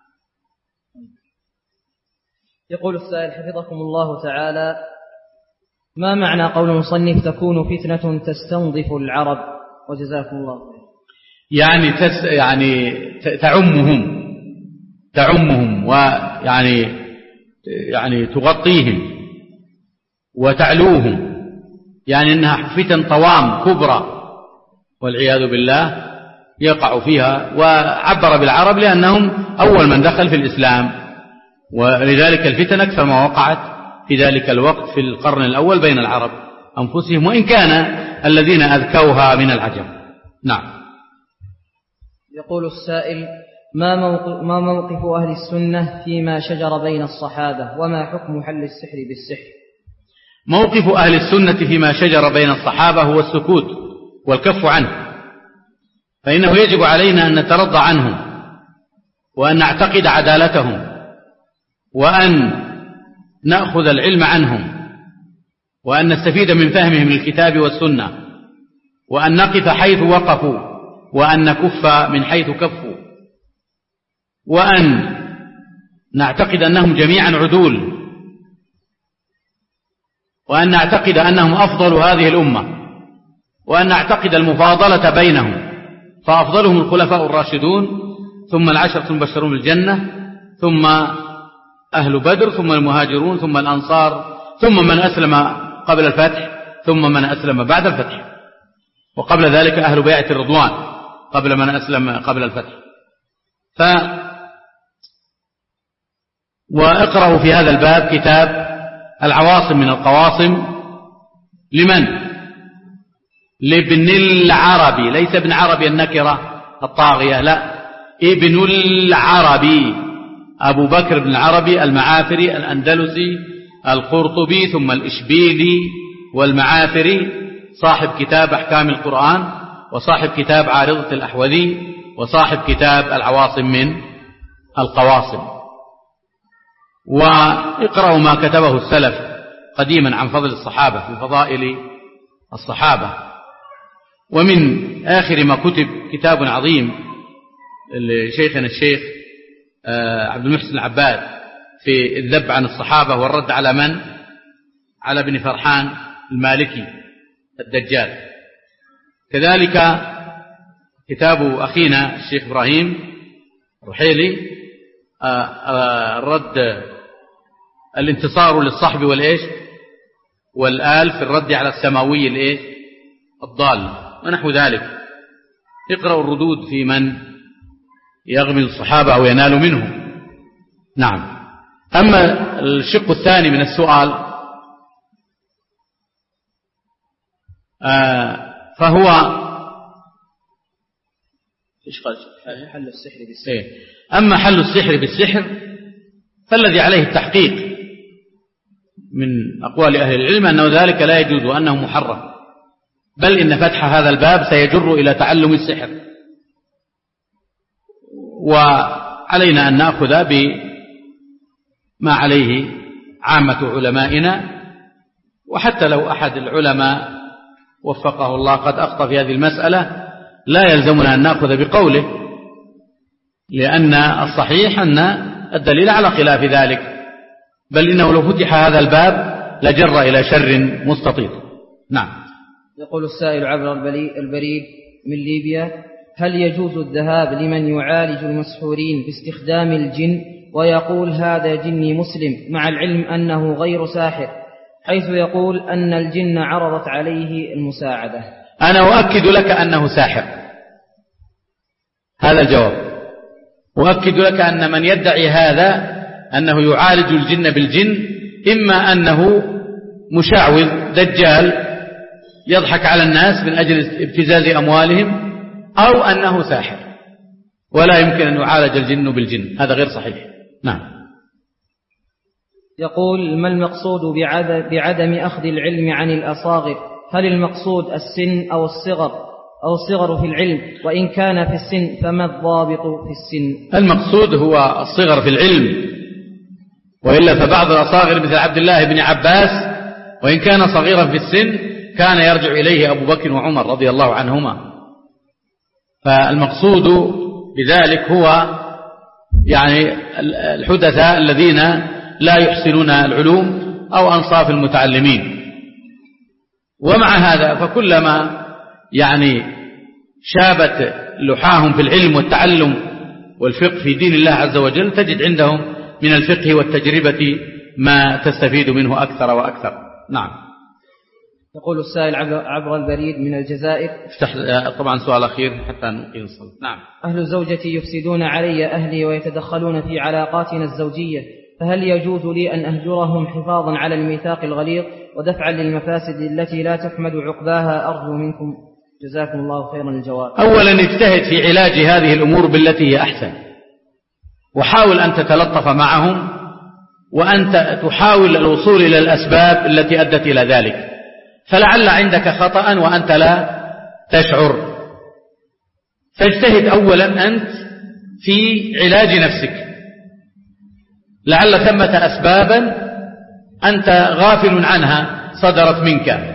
يقول السائل حفظكم الله تعالى: ما معنى قول المصنف تكون فتنة تستنظف العرب؟ وجزاكم الله خير. يعني تعمهم ويعني تغطيهم وتعلوهم، يعني إنها فتن طوام كبرى والعياذ بالله يقع فيها. وعبر بالعرب لأنهم أول من دخل في الإسلام، ولذلك الفتن أكثر ما وقعت في ذلك الوقت في القرن الأول بين العرب أنفسهم، وإن كان الذين أذكوها من العجم. نعم. يقول السائل: ما موقف أهل السنة فيما شجر بين الصحابة، وما حكم حل السحر بالسحر؟ موقف أهل السنة فيما شجر بين الصحابة هو السكوت والكف عنه، فإنه يجب علينا أن نترضى عنهم وأن نعتقد عدالتهم وأن نأخذ العلم عنهم وأن نستفيد من فهمهم للكتاب والسنة، وأن نقف حيث وقفوا وأن نكف من حيث كفوا، وأن نعتقد أنهم جميعا عدول، وأن نعتقد أنهم أفضل هذه الأمة، وأن نعتقد المفاضلة بينهم، فأفضلهم الخلفاء الراشدون، ثم العشرة المبشرون بالجنة، ثم أهل بدر، ثم المهاجرون، ثم الأنصار، ثم من أسلم قبل الفتح، ثم من أسلم بعد الفتح، وقبل ذلك أهل بيعة الرضوان قبل من أسلم قبل الفتح. واقرأوا في هذا الباب كتاب العواصم من القواصم. لمن؟ لابن العربي، ليس ابن عربي النكرة الطاغية، لا، ابن العربي، أبو بكر بن العربي المعافري الأندلسي القرطبي ثم الإشبيلي والمعافري، صاحب كتاب أحكام القرآن، وصاحب كتاب عارضة الأحوذي، وصاحب كتاب العواصم من القواصم. واقرأوا ما كتبه السلف قديما عن فضل الصحابة في فضائل الصحابة. ومن آخر ما كتب كتاب عظيم لشيخنا الشيخ عبد المحسن العباد في الذب عن الصحابة والرد على من؟ على ابن فرحان المالكي الدجال. كذلك كتاب أخينا الشيخ إبراهيم رحيلي الرد الانتصار للصحب والإيش والآل في الرد على السماوي الإيش الضال ونحو ذلك. اقرأوا الردود في من يغمز الصحابة أو ينال منهم. نعم. أما الشق الثاني من السؤال فهو حل السحر بالسحر. أما حل السحر بالسحر فالذي عليه التحقيق من أقوال أهل العلم أنه ذلك لا يجوز وأنه محرم، بل إن فتح هذا الباب سيجر إلى تعلم السحر، وعلينا أن نأخذ بما عليه عامة علمائنا. وحتى لو أحد العلماء وفقه الله قد أخطأ في هذه المسألة لا يلزمنا أن نأخذ بقوله، لأن الصحيح أن الدليل على خلاف ذلك، بل إنه لو فتح هذا الباب لجر إلى شر مستطيل. نعم. يقول السائل عبر البريد من ليبيا: هل يجوز الذهاب لمن يعالج المسحورين باستخدام الجن ويقول هذا جني مسلم مع العلم أنه غير ساحر، حيث يقول أن الجن عرضت عليه المساعدة؟ أنا أؤكد لك أنه ساحر، هذا الجواب. أؤكد لك أن من يدعي هذا أنه يعالج الجن بالجن إما أنه مشعوذ دجال يضحك على الناس من أجل ابتزاز أموالهم، أو أنه ساحر، ولا يمكن أن يعالج الجن بالجن، هذا غير صحيح. نعم. يقول: ما المقصود بعدم أخذ العلم عن الأصاغر؟ هل المقصود السن أو الصغر في العلم؟ وإن كان في السن فما الضابط في السن؟ المقصود هو الصغر في العلم، وإلا فبعض الأصاغر مثل عبد الله بن عباس وإن كان صغيرا في السن كان يرجع إليه أبو بكر وعمر رضي الله عنهما. فالمقصود بذلك هو يعني الحدثاء الذين لا يحسنون العلوم أو أنصاف المتعلمين. ومع هذا فكلما يعني شابت لحاهم في العلم والتعلم والفقه في دين الله عز وجل تجد عندهم من الفقه والتجربة ما تستفيد منه أكثر وأكثر. نعم. يقول السائل عبر البريد من الجزائر: طبعا سؤال أخير حتى نقيم الصلاة. نعم. أهل زوجتي يفسدون علي أهلي ويتدخلون في علاقاتنا الزوجية، فهل يجوز لي أن أهجرهم حفاظا على الميثاق الغليظ ودفعا للمفاسد التي لا تحمد عقباها؟ أرجو منكم جزاكم الله خيرا الجواب. أولا اجتهد في علاج هذه الأمور بالتي هي أحسن، وحاول أن تتلطف معهم، وأنت تحاول الوصول إلى الأسباب التي أدت إلى ذلك، فلعل عندك خطأ وأنت لا تشعر. فاجتهد أولا أنت في علاج نفسك، لعل ثمة أسبابا أنت غافل عنها صدرت منك.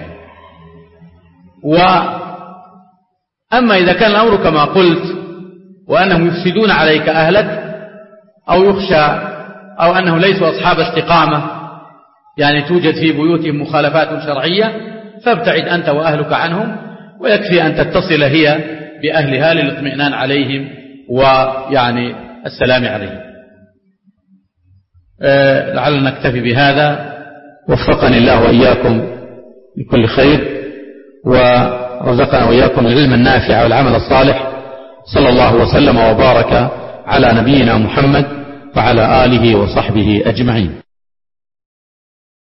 وأما إذا كان الأمر كما قلت وأنهم يفسدون عليك أهلك، أو يخشى أو أنهم ليسوا أصحاب استقامة، يعني توجد في بيوتهم مخالفات شرعية، فابتعد أنت وأهلك عنهم، ويكفي أن تتصل هي بأهلها للاطمئنان عليهم ويعني السلام عليهم. لعلنا نكتفي بهذا، وفقني الله وإياكم لكل خير، ورزقنا وإياكم العلم النافع والعمل الصالح. صلى الله وسلم وبارك على نبينا محمد وعلى آله وصحبه أجمعين.